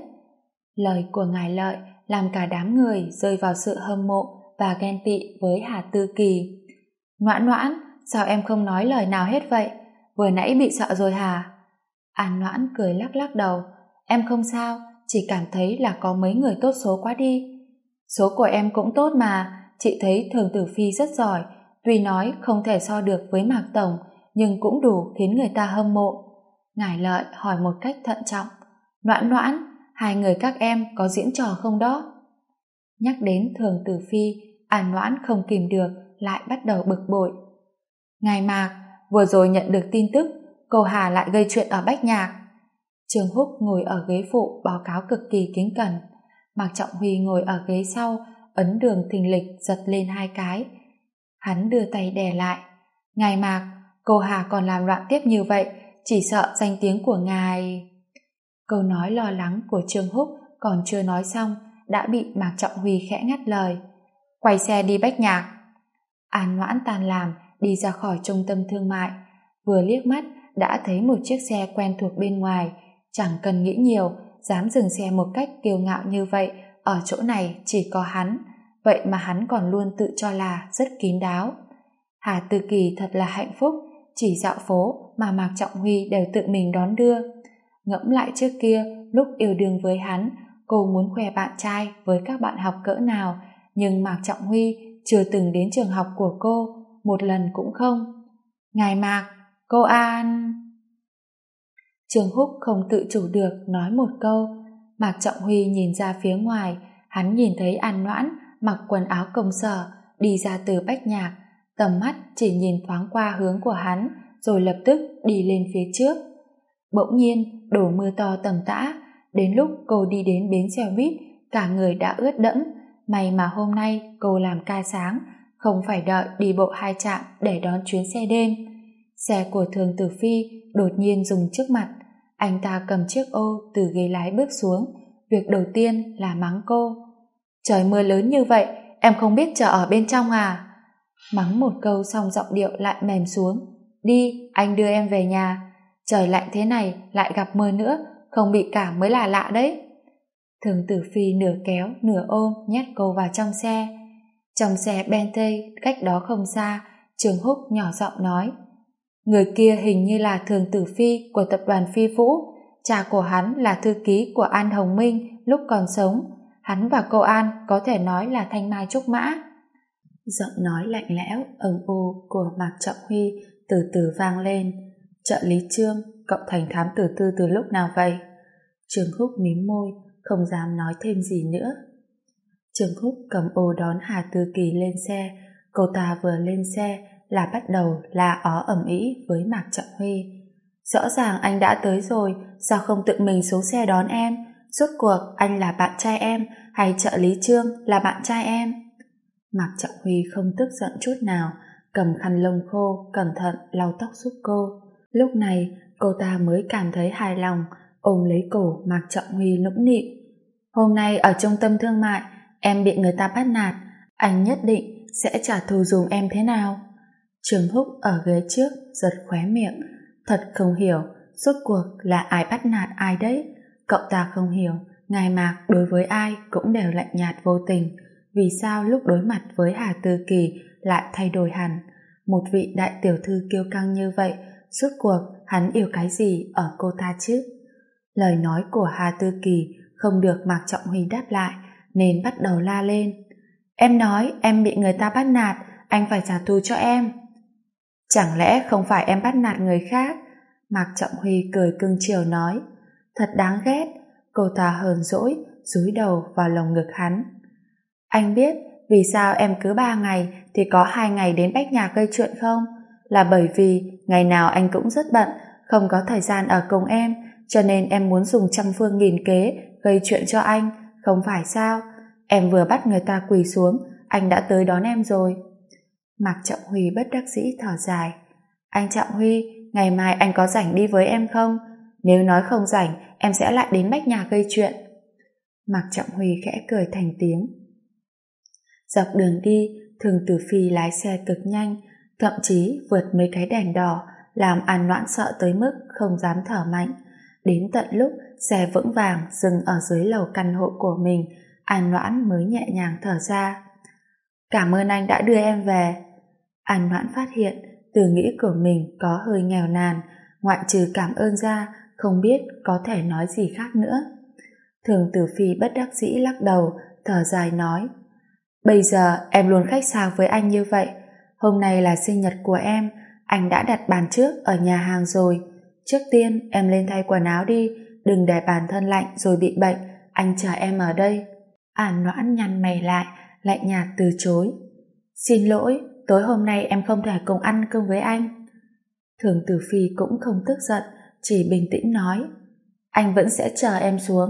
Lời của Ngải Lợi làm cả đám người rơi vào sự hâm mộ và ghen tị với Hà Tư Kỳ. Noãn Noãn, sao em không nói lời nào hết vậy? Vừa nãy bị sợ rồi hả? An Noãn cười lắc lắc đầu. Em không sao, chỉ cảm thấy là có mấy người tốt số quá đi. Số của em cũng tốt mà, chị thấy Thường Tử Phi rất giỏi, tuy nói không thể so được với Mạc Tổng, nhưng cũng đủ khiến người ta hâm mộ. Ngải Lợi hỏi một cách thận trọng. Noãn Noãn, hai người các em có diễn trò không đó? Nhắc đến Thường Tử Phi, An Noãn không kìm được, lại bắt đầu bực bội. Ngài Mạc, vừa rồi nhận được tin tức, cô Hà lại gây chuyện ở Bách Nhạc. Trương Húc ngồi ở ghế phụ báo cáo cực kỳ kính cẩn. Mạc Trọng Huy ngồi ở ghế sau, ấn đường thình lịch giật lên 2 cái. Hắn đưa tay đè lại. Ngài Mạc, cô Hà còn làm loạn tiếp như vậy, chỉ sợ danh tiếng của ngài... Câu nói lo lắng của Trương Húc còn chưa nói xong, đã bị Mạc Trọng Huy khẽ ngắt lời. Quay xe đi Bách Nhạc. An Noãn tan làm, đi ra khỏi trung tâm thương mại. Vừa liếc mắt, đã thấy một chiếc xe quen thuộc bên ngoài. Chẳng cần nghĩ nhiều, dám dừng xe một cách kiêu ngạo như vậy, ở chỗ này chỉ có hắn. Vậy mà hắn còn luôn tự cho là rất kín đáo. Hà Tư Kỳ thật là hạnh phúc, chỉ dạo phố mà Mạc Trọng Huy đều tự mình đón đưa. Ngẫm lại trước kia, lúc yêu đương với hắn, cô muốn khoe bạn trai với các bạn học cỡ nào, nhưng Mạc Trọng Huy chưa từng đến trường học của cô, một lần cũng không. Ngài Mạc, cô An... Trương Húc không tự chủ được nói một câu. Mạc Trọng Huy nhìn ra phía ngoài, hắn nhìn thấy An Noãn mặc quần áo công sở đi ra từ Bách Nhạc, tầm mắt chỉ nhìn thoáng qua hướng của hắn, rồi lập tức đi lên phía trước. Bỗng nhiên đổ mưa to tầm tã, đến lúc cô đi đến bến xe buýt, cả người đã ướt đẫm. May mà hôm nay cô làm ca sáng, không phải đợi đi bộ 2 trạm để đón chuyến xe đêm. Xe của Thường Tử Phi đột nhiên dừng trước mặt. Anh ta cầm chiếc ô từ ghế lái bước xuống. Việc đầu tiên là mắng cô. Trời mưa lớn như vậy, em không biết chờ ở bên trong à? Mắng một câu xong giọng điệu lại mềm xuống. Đi, anh đưa em về nhà. Trời lạnh thế này lại gặp mưa nữa, không bị cảm mới là lạ đấy. Thường Tử Phi nửa kéo nửa ôm nhét cô vào trong xe. Trong xe Bentley cách đó không xa, Trương Húc nhỏ giọng nói. Người kia hình như là Thường Tử Phi của tập đoàn Phi Vũ. Cha của hắn là thư ký của An Hồng Minh lúc còn sống. Hắn và cô An có thể nói là thanh mai trúc mã. Giọng nói lạnh lẽo ầm u của Mạc Trọng Huy từ từ vang lên. Trợ lý Trương, cậu thành thám tử tư từ lúc nào vậy? Trương Húc mím môi, không dám nói thêm gì nữa. Trương Húc cầm ô đón Hà Tư Kỳ lên xe. Cô ta vừa lên xe là bắt đầu la ó ầm ĩ với Mạc Trọng Huy. Rõ ràng anh đã tới rồi, sao không tự mình xuống xe đón em? Rốt cuộc anh là bạn trai em hay trợ lý Trương là bạn trai em? Mạc Trọng Huy không tức giận chút nào, cầm khăn lông khô cẩn thận lau tóc giúp cô. Lúc này cô ta mới cảm thấy hài lòng, ôm lấy cổ Mạc Trọng Huy nũng nịu. Hôm nay ở trung tâm thương mại em bị người ta bắt nạt, anh nhất định sẽ trả thù dùm em thế nào? Trương Húc ở ghế trước giật khóe miệng, thật không hiểu rốt cuộc là ai bắt nạt ai đấy. Cậu ta không hiểu ngài Mạc đối với ai cũng đều lạnh nhạt vô tình, vì sao lúc đối mặt với Hà Tư Kỳ lại thay đổi hẳn? Một vị đại tiểu thư kiêu căng như vậy, rốt cuộc hắn yêu cái gì ở cô ta chứ? Lời nói của Hà Tư Kỳ không được Mạc Trọng Huy đáp lại, nên bắt đầu la lên. Em nói em bị người ta bắt nạt, anh phải trả thù cho em. Chẳng lẽ không phải em bắt nạt người khác? Mạc Trọng Huy cười cưng chiều nói. Thật đáng ghét. Cô ta hờn dỗi, dúi đầu vào lồng ngực hắn. Anh biết vì sao em cứ 3 ngày thì có 2 ngày đến Bách Nhạc gây chuyện không? Là bởi vì ngày nào anh cũng rất bận, không có thời gian ở cùng em, cho nên em muốn dùng trăm phương nghìn kế gây chuyện cho anh, không phải sao? Em vừa bắt người ta quỳ xuống, anh đã tới đón em rồi. Mạc Trọng Huy bất đắc dĩ thở dài. Anh Trọng Huy, ngày mai anh có rảnh đi với em không? Nếu nói không rảnh, em sẽ lại đến Bách Nhạc gây chuyện. Mạc Trọng Huy khẽ cười thành tiếng. Dọc đường đi, Thường Tử Phi lái xe cực nhanh, thậm chí vượt mấy cái đèn đỏ, làm An Noãn sợ tới mức không dám thở mạnh. Đến tận lúc xe vững vàng dừng ở dưới lầu căn hộ của mình, An Noãn mới nhẹ nhàng thở ra. Cảm ơn anh đã đưa em về. An Noãn phát hiện từ nghĩ của mình có hơi nghèo nàn, ngoại trừ cảm ơn ra không biết có thể nói gì khác nữa. Thường Tử Phi bất đắc dĩ lắc đầu, thở dài nói. Bây giờ em luôn khách sáo với anh như vậy. Hôm nay là sinh nhật của em, anh đã đặt bàn trước ở nhà hàng rồi. Trước tiên em lên thay quần áo đi, đừng để bản thân lạnh rồi bị bệnh, anh chờ em ở đây. An Noãn nhăn mày lại, lạnh nhạt từ chối. Xin lỗi, tối hôm nay em không thể cùng ăn cơm với anh. Thường Tử Phi cũng không tức giận, chỉ bình tĩnh nói. Anh vẫn sẽ chờ em xuống.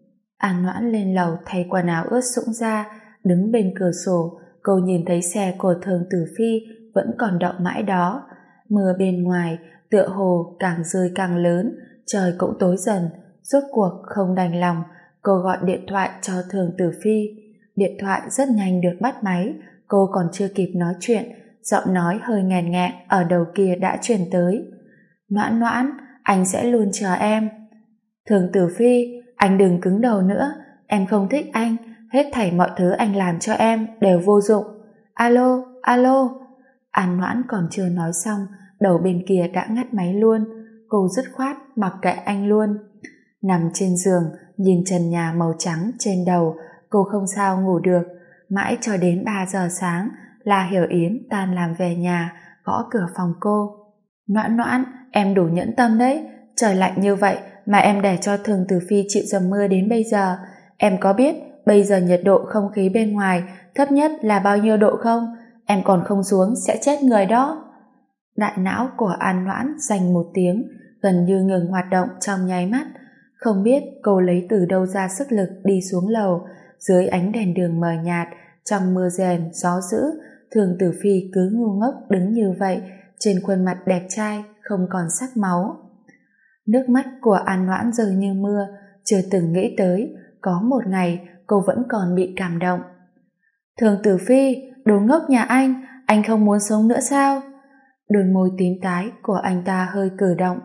An Noãn lên lầu thay quần áo ướt sũng ra, đứng bên cửa sổ, cô nhìn thấy xe của Thường Tử Phi vẫn còn đậu mãi đó. Mưa bên ngoài tựa hồ càng rơi càng lớn, trời cũng tối dần. Rốt cuộc không đành lòng, cô gọi điện thoại cho Thường Tử Phi. Điện thoại rất nhanh được bắt máy, cô còn chưa kịp nói chuyện, giọng nói hơi nghẹn nghẹn ở đầu kia đã truyền tới. Noãn Noãn, anh sẽ luôn chờ em. Thường Tử Phi, anh đừng cứng đầu nữa, em không thích anh, hết thảy mọi thứ anh làm cho em đều vô dụng. Alo, alo. An Noãn còn chưa nói xong, đầu bên kia đã ngắt máy luôn. Cô dứt khoát mặc kệ anh luôn. Nằm trên giường, nhìn trần nhà màu trắng trên đầu, cô không sao ngủ được. Mãi cho đến 3 giờ sáng, La Hiểu Yến tan làm về nhà, gõ cửa phòng cô. Noãn Noãn, em đủ nhẫn tâm đấy. Trời lạnh như vậy mà em để cho Thường Tử Phi chịu dầm mưa đến bây giờ. Em có biết bây giờ nhiệt độ không khí bên ngoài thấp nhất là bao nhiêu độ không? Em còn không xuống sẽ chết người đó. Đại não của An Noãn dành một tiếng, gần như ngừng hoạt động trong nháy mắt. Không biết cô lấy từ đâu ra sức lực đi xuống lầu. Dưới ánh đèn đường mờ nhạt, trong mưa rền gió dữ, Thường Tử Phi cứ ngu ngốc đứng như vậy, trên khuôn mặt đẹp trai không còn sắc máu. Nước mắt của An Noãn rơi như mưa, chưa từng nghĩ tới có một ngày cô vẫn còn bị cảm động. Thường Tử Phi, đồ ngốc nhà anh không muốn sống nữa sao? Đôi môi tím tái của anh ta hơi cử động.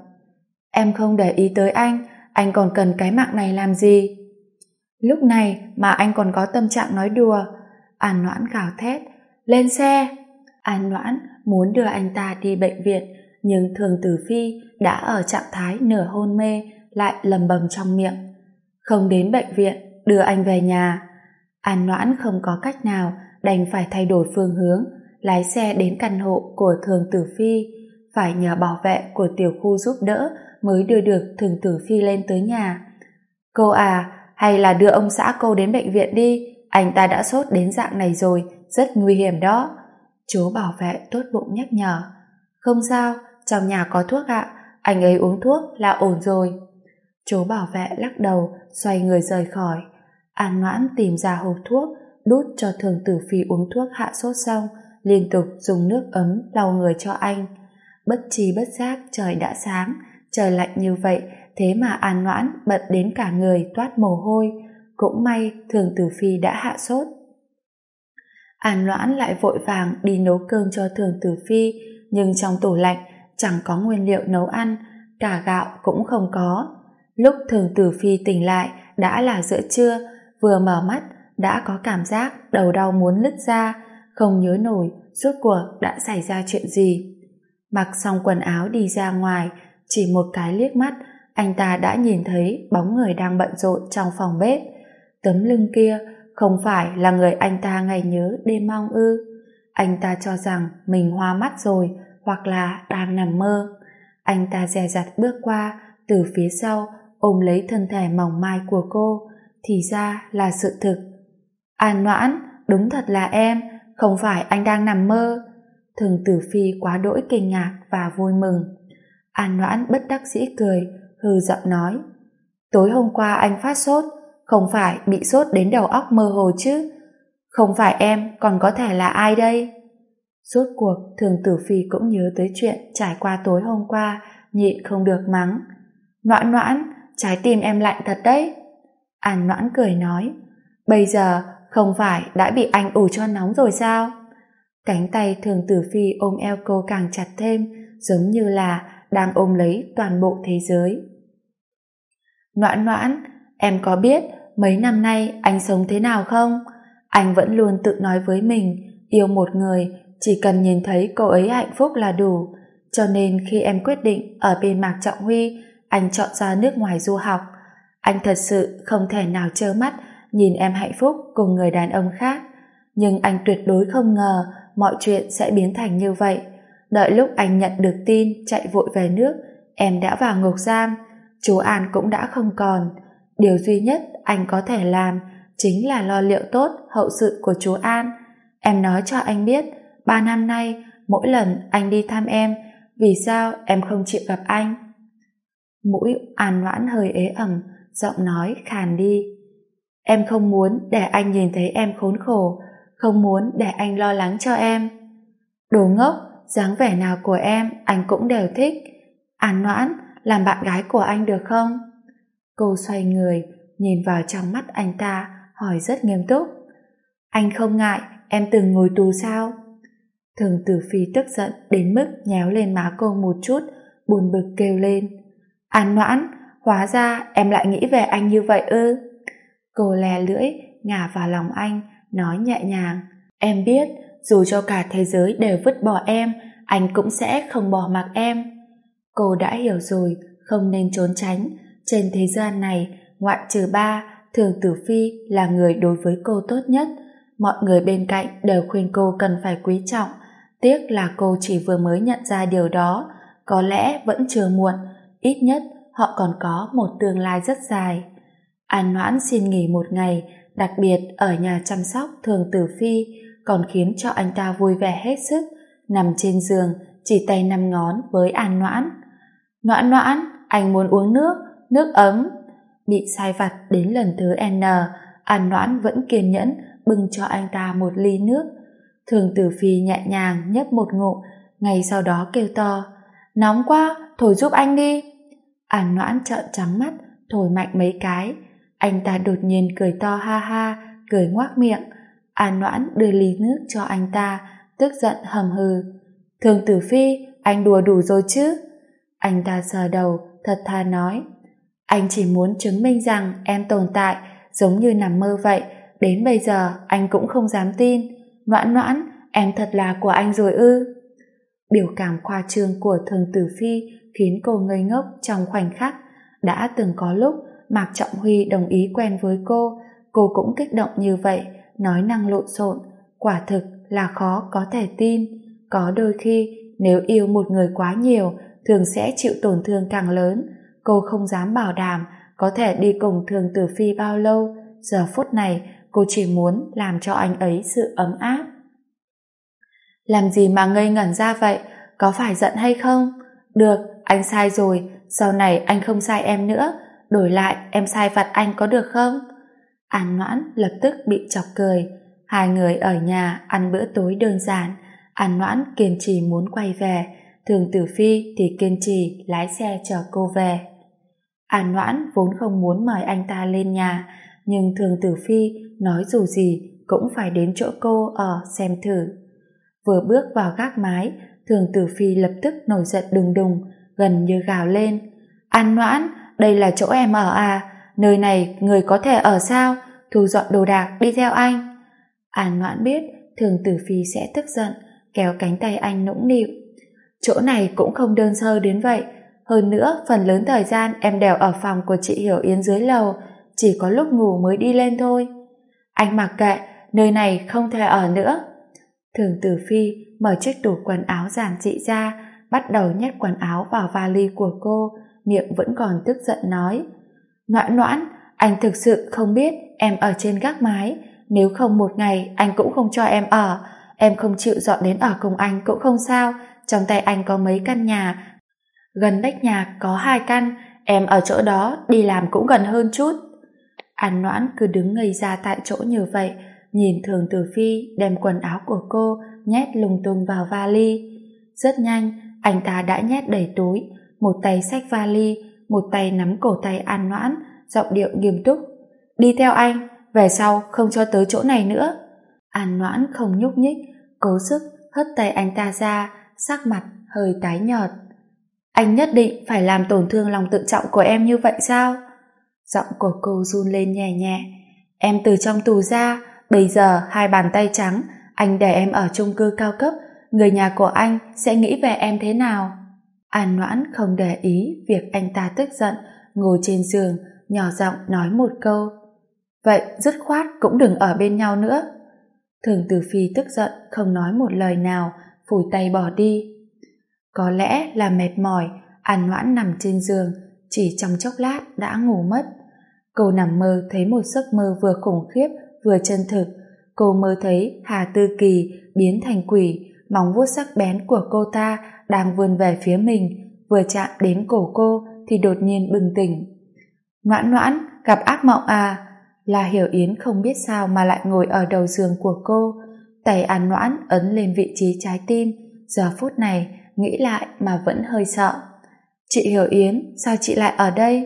Em không để ý tới anh còn cần cái mạng này làm gì? Lúc này mà anh còn có tâm trạng nói đùa. An Noãn gào thét, lên xe. An Noãn muốn đưa anh ta đi bệnh viện, nhưng Thường Tử Phi đã ở trạng thái nửa hôn mê, lại lầm bầm trong miệng. Không đến bệnh viện, đưa anh về nhà. An Noãn không có cách nào, đành phải thay đổi phương hướng, lái xe đến căn hộ của Thường Tử Phi. Phải nhờ bảo vệ của tiểu khu giúp đỡ mới đưa được Thường Tử Phi lên tới nhà. Cô à, hay là đưa ông xã cô đến bệnh viện đi, anh ta đã sốt đến dạng này rồi, rất nguy hiểm đó. Chú bảo vệ tốt bụng nhắc nhở. Không sao, trong nhà có thuốc ạ, anh ấy uống thuốc là ổn rồi. Chú bảo vệ lắc đầu, xoay người rời khỏi. An Noãn tìm ra hộp thuốc, đút cho Thường Tử Phi uống thuốc hạ sốt xong, liên tục dùng nước ấm lau người cho anh. Bất tri bất giác trời đã sáng, trời lạnh như vậy, thế mà An Noãn bận đến cả người toát mồ hôi. Cũng may Thường Tử Phi đã hạ sốt. An Noãn lại vội vàng đi nấu cơm cho Thường Tử Phi, nhưng trong tủ lạnh chẳng có nguyên liệu nấu ăn, cả gạo cũng không có. Lúc Thường Tử Phi tỉnh lại đã là giữa trưa, vừa mở mắt đã có cảm giác đầu đau muốn nứt ra, không nhớ nổi rốt cuộc đã xảy ra chuyện gì. Mặc xong quần áo đi ra ngoài, chỉ một cái liếc mắt, anh ta đã nhìn thấy bóng người đang bận rộn trong phòng bếp. Tấm lưng kia không phải là người anh ta ngày nhớ đêm mong ư? Anh ta cho rằng mình hoa mắt rồi, hoặc là đang nằm mơ. Anh ta dè dặt bước qua, từ phía sau ôm lấy thân thể mỏng manh của cô, thì ra là sự thực. An Noãn, đúng thật là em, không phải anh đang nằm mơ. Thường Tử Phi quá đỗi kinh ngạc và vui mừng. An Noãn bất đắc dĩ cười, hừ giọng nói: tối hôm qua anh phát sốt, không phải bị sốt đến đầu óc mơ hồ chứ? Không phải em, còn có thể là ai đây? Rốt cuộc Thường Tử Phi cũng nhớ tới chuyện trải qua tối hôm qua, nhịn không được mắng: Noãn Noãn, trái tim em lạnh thật đấy. An Noãn cười nói: bây giờ không phải đã bị anh ủ cho nóng rồi sao? Cánh tay Thường Tử Phi ôm eo cô càng chặt thêm, giống như là đang ôm lấy toàn bộ thế giới. Noãn Noãn, em có biết mấy năm nay anh sống thế nào không? Anh vẫn luôn tự nói với mình, yêu một người chỉ cần nhìn thấy cô ấy hạnh phúc là đủ. Cho nên khi em quyết định ở bên Mạc Trọng Huy, anh chọn ra nước ngoài du học. Anh thật sự không thể nào trơ mắt nhìn em hạnh phúc cùng người đàn ông khác. Nhưng anh tuyệt đối không ngờ mọi chuyện sẽ biến thành như vậy. Đợi lúc anh nhận được tin chạy vội về nước, em đã vào ngục giam, chú An cũng đã không còn. Điều duy nhất anh có thể làm chính là lo liệu tốt hậu sự của chú An. Em nói cho anh biết, 3 năm nay mỗi lần anh đi thăm em, vì sao em không chịu gặp anh? Mũi An Noãn hơi ế ẩm, giọng nói khàn đi. Em không muốn để anh nhìn thấy em khốn khổ, không muốn để anh lo lắng cho em. Đồ ngốc, dáng vẻ nào của em anh cũng đều thích. An Noãn, làm bạn gái của anh được không? Cô xoay người, nhìn vào trong mắt anh ta, hỏi rất nghiêm túc. Anh không ngại em từng ngồi tù sao? Thường Tử Phi tức giận đến mức nhéo lên má cô một chút, buồn bực kêu lên. An Noãn, hóa ra em lại nghĩ về anh như vậy ư? Cô lè lưỡi, ngả vào lòng anh, nói nhẹ nhàng. Em biết, dù cho cả thế giới đều vứt bỏ em, anh cũng sẽ không bỏ mặc em. Cô đã hiểu rồi, không nên trốn tránh. Trên thế gian này, ngoại trừ ba, Thường Tử Phi là người đối với cô tốt nhất. Mọi người bên cạnh đều khuyên cô cần phải quý trọng. Tiếc là cô chỉ vừa mới nhận ra điều đó. Có lẽ vẫn chưa muộn, ít nhất họ còn có một tương lai rất dài. An Noãn xin nghỉ một ngày, đặc biệt ở nhà chăm sóc Thường Tử Phi, còn khiến cho anh ta vui vẻ hết sức. Nằm trên giường, chỉ tay năm ngón với An Noãn. Noãn Noãn, anh muốn uống nước, nước ấm. Bị sai vặt đến lần thứ N, An Noãn vẫn kiên nhẫn bưng cho anh ta một ly nước. Thường Tử Phi nhẹ nhàng nhấp một ngụm, ngay sau đó kêu to. Nóng quá, thổi giúp anh đi. An Noãn trợn trắng mắt, thổi mạnh mấy cái. Anh ta đột nhiên cười to ha ha, cười ngoác miệng. An Noãn đưa ly nước cho anh ta, tức giận hầm hừ. Thường Tử Phi, anh đùa đủ rồi chứ? Anh ta sờ đầu, thật thà nói. Anh chỉ muốn chứng minh rằng em tồn tại, giống như nằm mơ vậy. Đến bây giờ anh cũng không dám tin. Noãn Noãn, em thật là của anh rồi ư? Biểu cảm khoa trương của Thường Tử Phi khiến cô ngây ngốc trong khoảnh khắc. Đã từng có lúc Mạc Trọng Huy đồng ý quen với cô cũng kích động như vậy, nói năng lộn xộn, quả thực là khó có thể tin. Có đôi khi nếu yêu một người quá nhiều, thường sẽ chịu tổn thương càng lớn. Cô không dám bảo đảm có thể đi cùng Thường Tử Phi bao lâu. Giờ phút này cô chỉ muốn làm cho anh ấy sự ấm áp. Làm gì mà ngây ngẩn ra vậy? Có phải giận hay không? Được, anh sai rồi, sau này anh không sai em nữa, đổi lại em sai vặt anh có được không? An Noãn lập tức bị chọc cười. Hai người ở nhà ăn bữa tối đơn giản. An Noãn kiên trì muốn quay về, Thường Tử Phi thì kiên trì lái xe chở cô về. An Noãn vốn không muốn mời anh ta lên nhà, nhưng Thường Tử Phi nói dù gì cũng phải đến chỗ cô ở xem thử. Vừa bước vào gác mái, Thường Tử Phi lập tức nổi giận đùng đùng, gần như gào lên. An Noãn, đây là chỗ em ở à? Nơi này người có thể ở sao? Thu dọn đồ đạc đi theo anh. An Noãn biết Thường Tử Phi sẽ tức giận, kéo cánh tay anh nũng nịu. Chỗ này cũng không đơn sơ đến vậy. Hơn nữa, phần lớn thời gian em đều ở phòng của chị Hiểu Yến dưới lầu, chỉ có lúc ngủ mới đi lên thôi. Anh mặc kệ, nơi này không thể ở nữa. Thường Tử Phi mở chiếc tủ quần áo giản dị ra, bắt đầu nhét quần áo vào vali của cô, miệng vẫn còn tức giận nói. Noãn Noãn, anh thực sự không biết em ở trên gác mái, nếu không một ngày anh cũng không cho em ở. Em không chịu dọn đến ở cùng anh cũng không sao, trong tay anh có mấy căn nhà, gần Bách Nhạc có 2 căn, em ở chỗ đó đi làm cũng gần hơn chút. An Noãn cứ đứng ngây ra tại chỗ như vậy, nhìn Thường Tử Phi đem quần áo của cô nhét lung tung vào vali. Rất nhanh, anh ta đã nhét đầy túi, một tay xách vali, một tay nắm cổ tay An Noãn, giọng điệu nghiêm túc. Đi theo anh, về sau không cho tới chỗ này nữa. An Noãn không nhúc nhích, cố sức hất tay anh ta ra, sắc mặt hơi tái nhợt. Anh nhất định phải làm tổn thương lòng tự trọng của em như vậy sao? Giọng của cô run lên nhẹ nhẹ. Em từ trong tù ra, bây giờ 2 bàn tay trắng, anh để em ở chung cư cao cấp, người nhà của anh sẽ nghĩ về em thế nào? An Noãn không để ý việc anh ta tức giận, ngồi trên giường, nhỏ giọng nói một câu. Vậy dứt khoát cũng đừng ở bên nhau nữa. Thường Tử Phi tức giận không nói một lời nào, phủi tay bỏ đi. Có lẽ là mệt mỏi, An Noãn nằm trên giường, chỉ trong chốc lát đã ngủ mất. Cô nằm mơ thấy một giấc mơ vừa khủng khiếp vừa chân thực. Cô mơ thấy Hà Tư Kỳ biến thành quỷ, móng vuốt sắc bén của cô ta đang vươn về phía mình, vừa chạm đến cổ cô thì đột nhiên bừng tỉnh. Noãn Noãn, gặp ác mộng à? La Hiểu Yến không biết sao mà lại ngồi ở đầu giường của cô, tay An Noãn ấn lên vị trí trái tim, giờ phút này nghĩ lại mà vẫn hơi sợ. Chị Hiểu Yến, sao chị lại ở đây?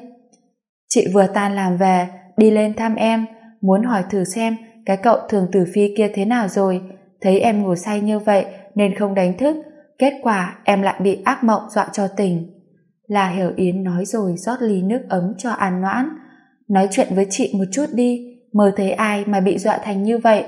Chị vừa tan làm về, đi lên thăm em, muốn hỏi thử xem cái cậu Thường Tử Phi kia thế nào rồi. Thấy em ngủ say như vậy nên không đánh thức, kết quả em lại bị ác mộng dọa cho tỉnh. La Hiểu Yến nói rồi rót ly nước ấm cho An Noãn. Nói chuyện với chị một chút đi, mơ thấy ai mà bị dọa thành như vậy?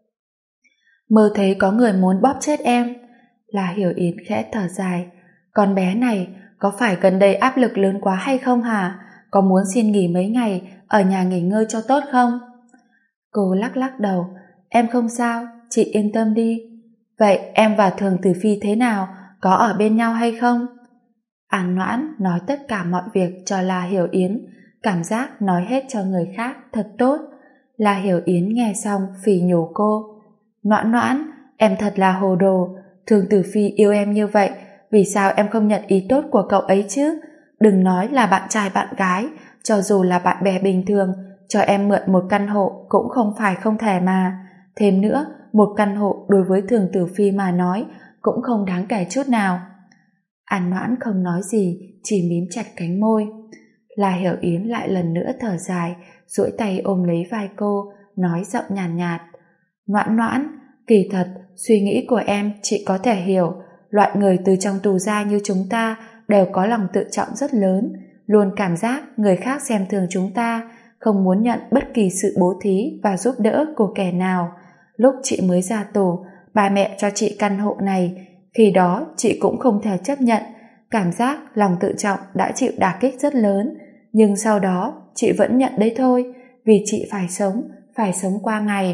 Mơ thấy có người muốn bóp chết em. La Hiểu Yến khẽ thở dài. Con bé này có phải gần đây áp lực lớn quá hay không hả? Có muốn xin nghỉ mấy ngày ở nhà nghỉ ngơi cho tốt không? Cô lắc lắc đầu. Em không sao, chị yên tâm đi. Vậy em và Thường Tử Phi thế nào? Có ở bên nhau hay không? An Noãn nói tất cả mọi việc cho La Hiểu Yến, cảm giác nói hết cho người khác thật tốt. La Hiểu Yến nghe xong phỉ nhổ cô. Noãn Noãn, em thật là hồ đồ. Thường Tử Phi yêu em như vậy, vì sao em không nhận ý tốt của cậu ấy chứ? Đừng nói là bạn trai bạn gái, cho dù là bạn bè bình thường, cho em mượn một căn hộ cũng không phải không thể mà. Thêm nữa, một căn hộ đối với Thường Tử Phi mà nói cũng không đáng kể chút nào. An Noãn không nói gì, chỉ mím chặt cánh môi. La Hiểu Yến lại lần nữa thở dài, duỗi tay ôm lấy vai cô, nói giọng nhàn nhạt. Noãn Noãn, kỳ thật, suy nghĩ của em chị có thể hiểu. Loại người từ trong tù ra như chúng ta đều có lòng tự trọng rất lớn, luôn cảm giác người khác xem thường chúng ta, không muốn nhận bất kỳ sự bố thí và giúp đỡ của kẻ nào. Lúc chị mới ra tù, ba mẹ cho chị căn hộ này, khi đó chị cũng không thể chấp nhận, cảm giác lòng tự trọng đã chịu đả kích rất lớn, nhưng sau đó chị vẫn nhận đấy thôi, vì chị phải sống qua ngày.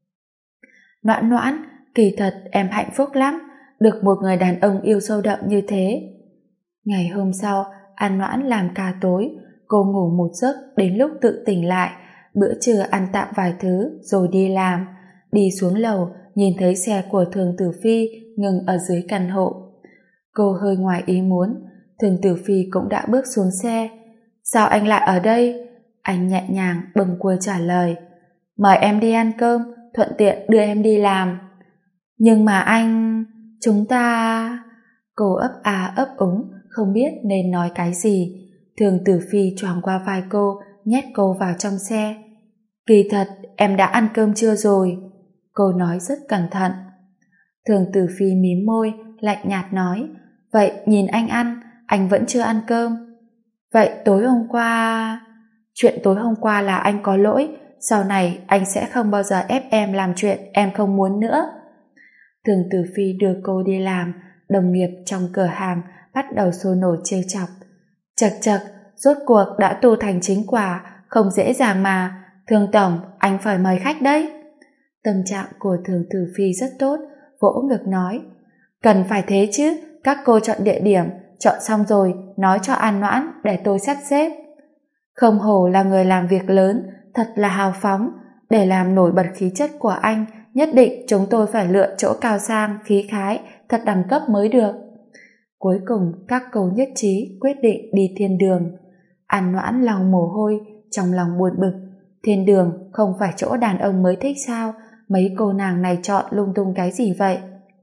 Noãn Noãn, kỳ thật em hạnh phúc lắm, được một người đàn ông yêu sâu đậm như thế. Ngày hôm sau, An Noãn làm ca tối, cô ngủ một giấc đến lúc tự tỉnh lại, bữa trưa ăn tạm vài thứ rồi đi làm. Đi xuống lầu, nhìn thấy xe của Thường Tử Phi ngừng ở dưới căn hộ. Cô hơi ngoài ý muốn, Thường Tử Phi cũng đã bước xuống xe. Sao anh lại ở đây? Anh nhẹ nhàng bâng quơ trả lời. Mời em đi ăn cơm, thuận tiện đưa em đi làm. Nhưng mà anh... Chúng ta... Cô ấp a ấp úng, không biết nên nói cái gì. Thường Tử Phi choàng qua vai cô, nhét cô vào trong xe. Kỳ thật, em đã ăn cơm chưa rồi? Cô nói rất cẩn thận. Thường Tử Phi mím môi, lạnh nhạt nói. Vậy nhìn anh ăn, anh vẫn chưa ăn cơm. Vậy tối hôm qua... Chuyện tối hôm qua là anh có lỗi, sau này anh sẽ không bao giờ ép em làm chuyện em không muốn nữa. Thường Tử Phi đưa cô đi làm, đồng nghiệp trong cửa hàng bắt đầu sôi nổi trêu chọc. Chật chật, rốt cuộc đã tu thành chính quả, không dễ dàng mà. Thường tổng, anh phải mời khách đấy. Tâm trạng của Thường Tử Phi rất tốt, vỗ ngực nói. Cần phải thế chứ, các cô chọn địa điểm, chọn xong rồi, nói cho An Noãn để tôi sắp xếp. Không hổ là người làm việc lớn, thật là hào phóng. Để làm nổi bật khí chất của anh, nhất định chúng tôi phải lựa chỗ cao sang, khí khái, thật đẳng cấp mới được. Cuối cùng các cô nhất trí quyết định đi thiên đường. An Noãn lau mồ hôi, trong lòng buồn bực. Thiên đường không phải chỗ đàn ông mới thích sao? Mấy cô nàng này chọn lung tung cái gì vậy?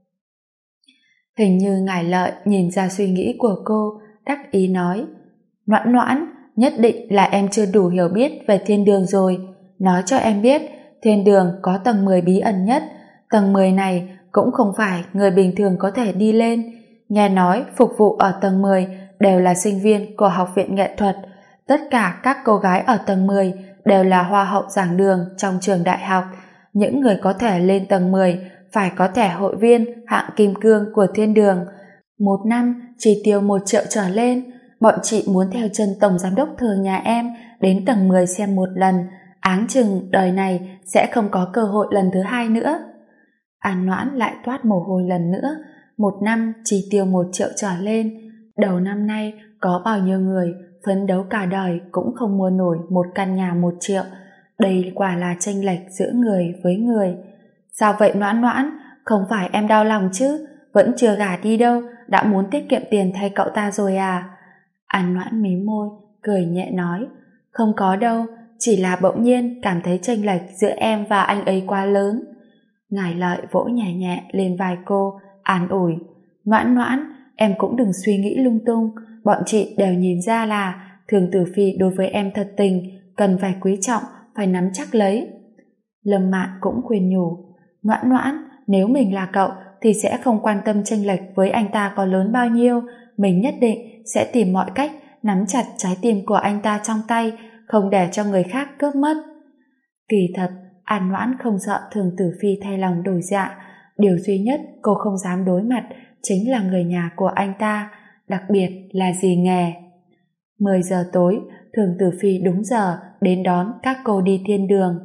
Hình như Ngải Lợi nhìn ra suy nghĩ của cô, đắc ý nói. Noãn Noãn, nhất định là em chưa đủ hiểu biết về thiên đường rồi. Nói cho em biết, thiên đường có tầng 10 bí ẩn nhất. Tầng 10 này cũng không phải người bình thường có thể đi lên. Nghe nói phục vụ ở tầng 10 đều là sinh viên của học viện nghệ thuật. Tất cả các cô gái ở tầng 10 đều là hoa hậu giảng đường trong trường đại học. Những người có thể lên tầng 10 phải có thẻ hội viên hạng kim cương của thiên đường. Một năm chỉ tiêu 1 triệu trở lên. Bọn chị muốn theo chân tổng giám đốc Thường nhà em đến tầng 10 xem một lần. Áng chừng đời này sẽ không có cơ hội lần thứ hai nữa. An Noãn lại toát mồ hôi lần nữa. Một năm chỉ tiêu 1 triệu trở lên. Đầu năm nay có bao nhiêu người phấn đấu cả đời cũng không mua nổi một căn nhà 1 triệu. Đây quả là chênh lệch giữa người với người. Sao vậy Noãn Noãn? Không phải em đau lòng chứ? Vẫn chưa gả đi đâu, đã muốn tiết kiệm tiền thay cậu ta rồi à? An Noãn mím môi, cười nhẹ nói. Không có đâu, chỉ là bỗng nhiên cảm thấy chênh lệch giữa em và anh ấy quá lớn. Ngải Lợi vỗ nhẹ nhẹ lên vai cô, an ủi. Noãn Noãn, em cũng đừng suy nghĩ lung tung. Bọn chị đều nhìn ra là Thường Tử Phi đối với em thật tình, cần phải quý trọng, phải nắm chắc lấy. Lâm Mạn cũng khuyên nhủ. Noãn Noãn, nếu mình là cậu thì sẽ không quan tâm chênh lệch với anh ta có lớn bao nhiêu. Mình nhất định sẽ tìm mọi cách nắm chặt trái tim của anh ta trong tay, không để cho người khác cướp mất. Kỳ thật, An Noãn không sợ Thường Tử Phi thay lòng đổi dạ. Điều duy nhất cô không dám đối mặt chính là người nhà của anh ta, đặc biệt là dì Nghè. 10 giờ tối, Thường Tử Phi đúng giờ đến đón các cô đi thiên đường.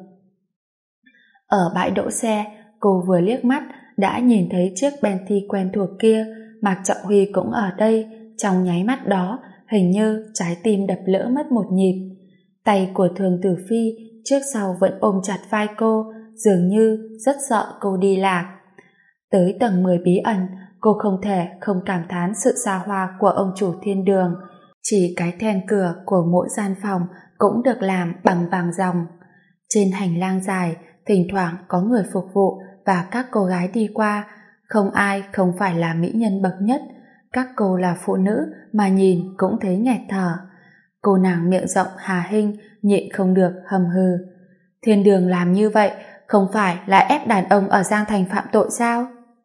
Ở bãi đỗ xe, cô vừa liếc mắt đã nhìn thấy chiếc Bentley quen thuộc kia. Mạc Trọng Huy cũng ở đây. Trong nháy mắt đó, hình như trái tim đập lỡ mất một nhịp. Tay của Thường Tử Phi trước sau vẫn ôm chặt vai cô, dường như rất sợ cô đi lạc. Tới tầng 10 bí ẩn, cô không thể không cảm thán sự xa hoa của ông chủ thiên đường. Chỉ cái then cửa của mỗi gian phòng cũng được làm bằng vàng ròng. Trên hành lang dài, thỉnh thoảng có người phục vụ và các cô gái đi qua. Không ai không phải là mỹ nhân bậc nhất. Các cô là phụ nữ mà nhìn cũng thấy nghẹt thở. Cô nàng miệng rộng hà hinh nhịn không được hầm hừ. Thiên đường làm như vậy không phải là ép đàn ông ở Giang Thành phạm tội sao?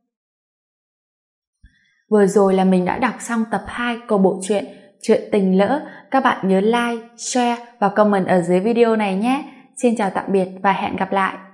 Vừa rồi là mình đã đọc xong tập 2 của bộ truyện Chuyện Tình Lỡ. Các bạn nhớ like, share và comment ở dưới video này nhé. Xin chào tạm biệt và hẹn gặp lại.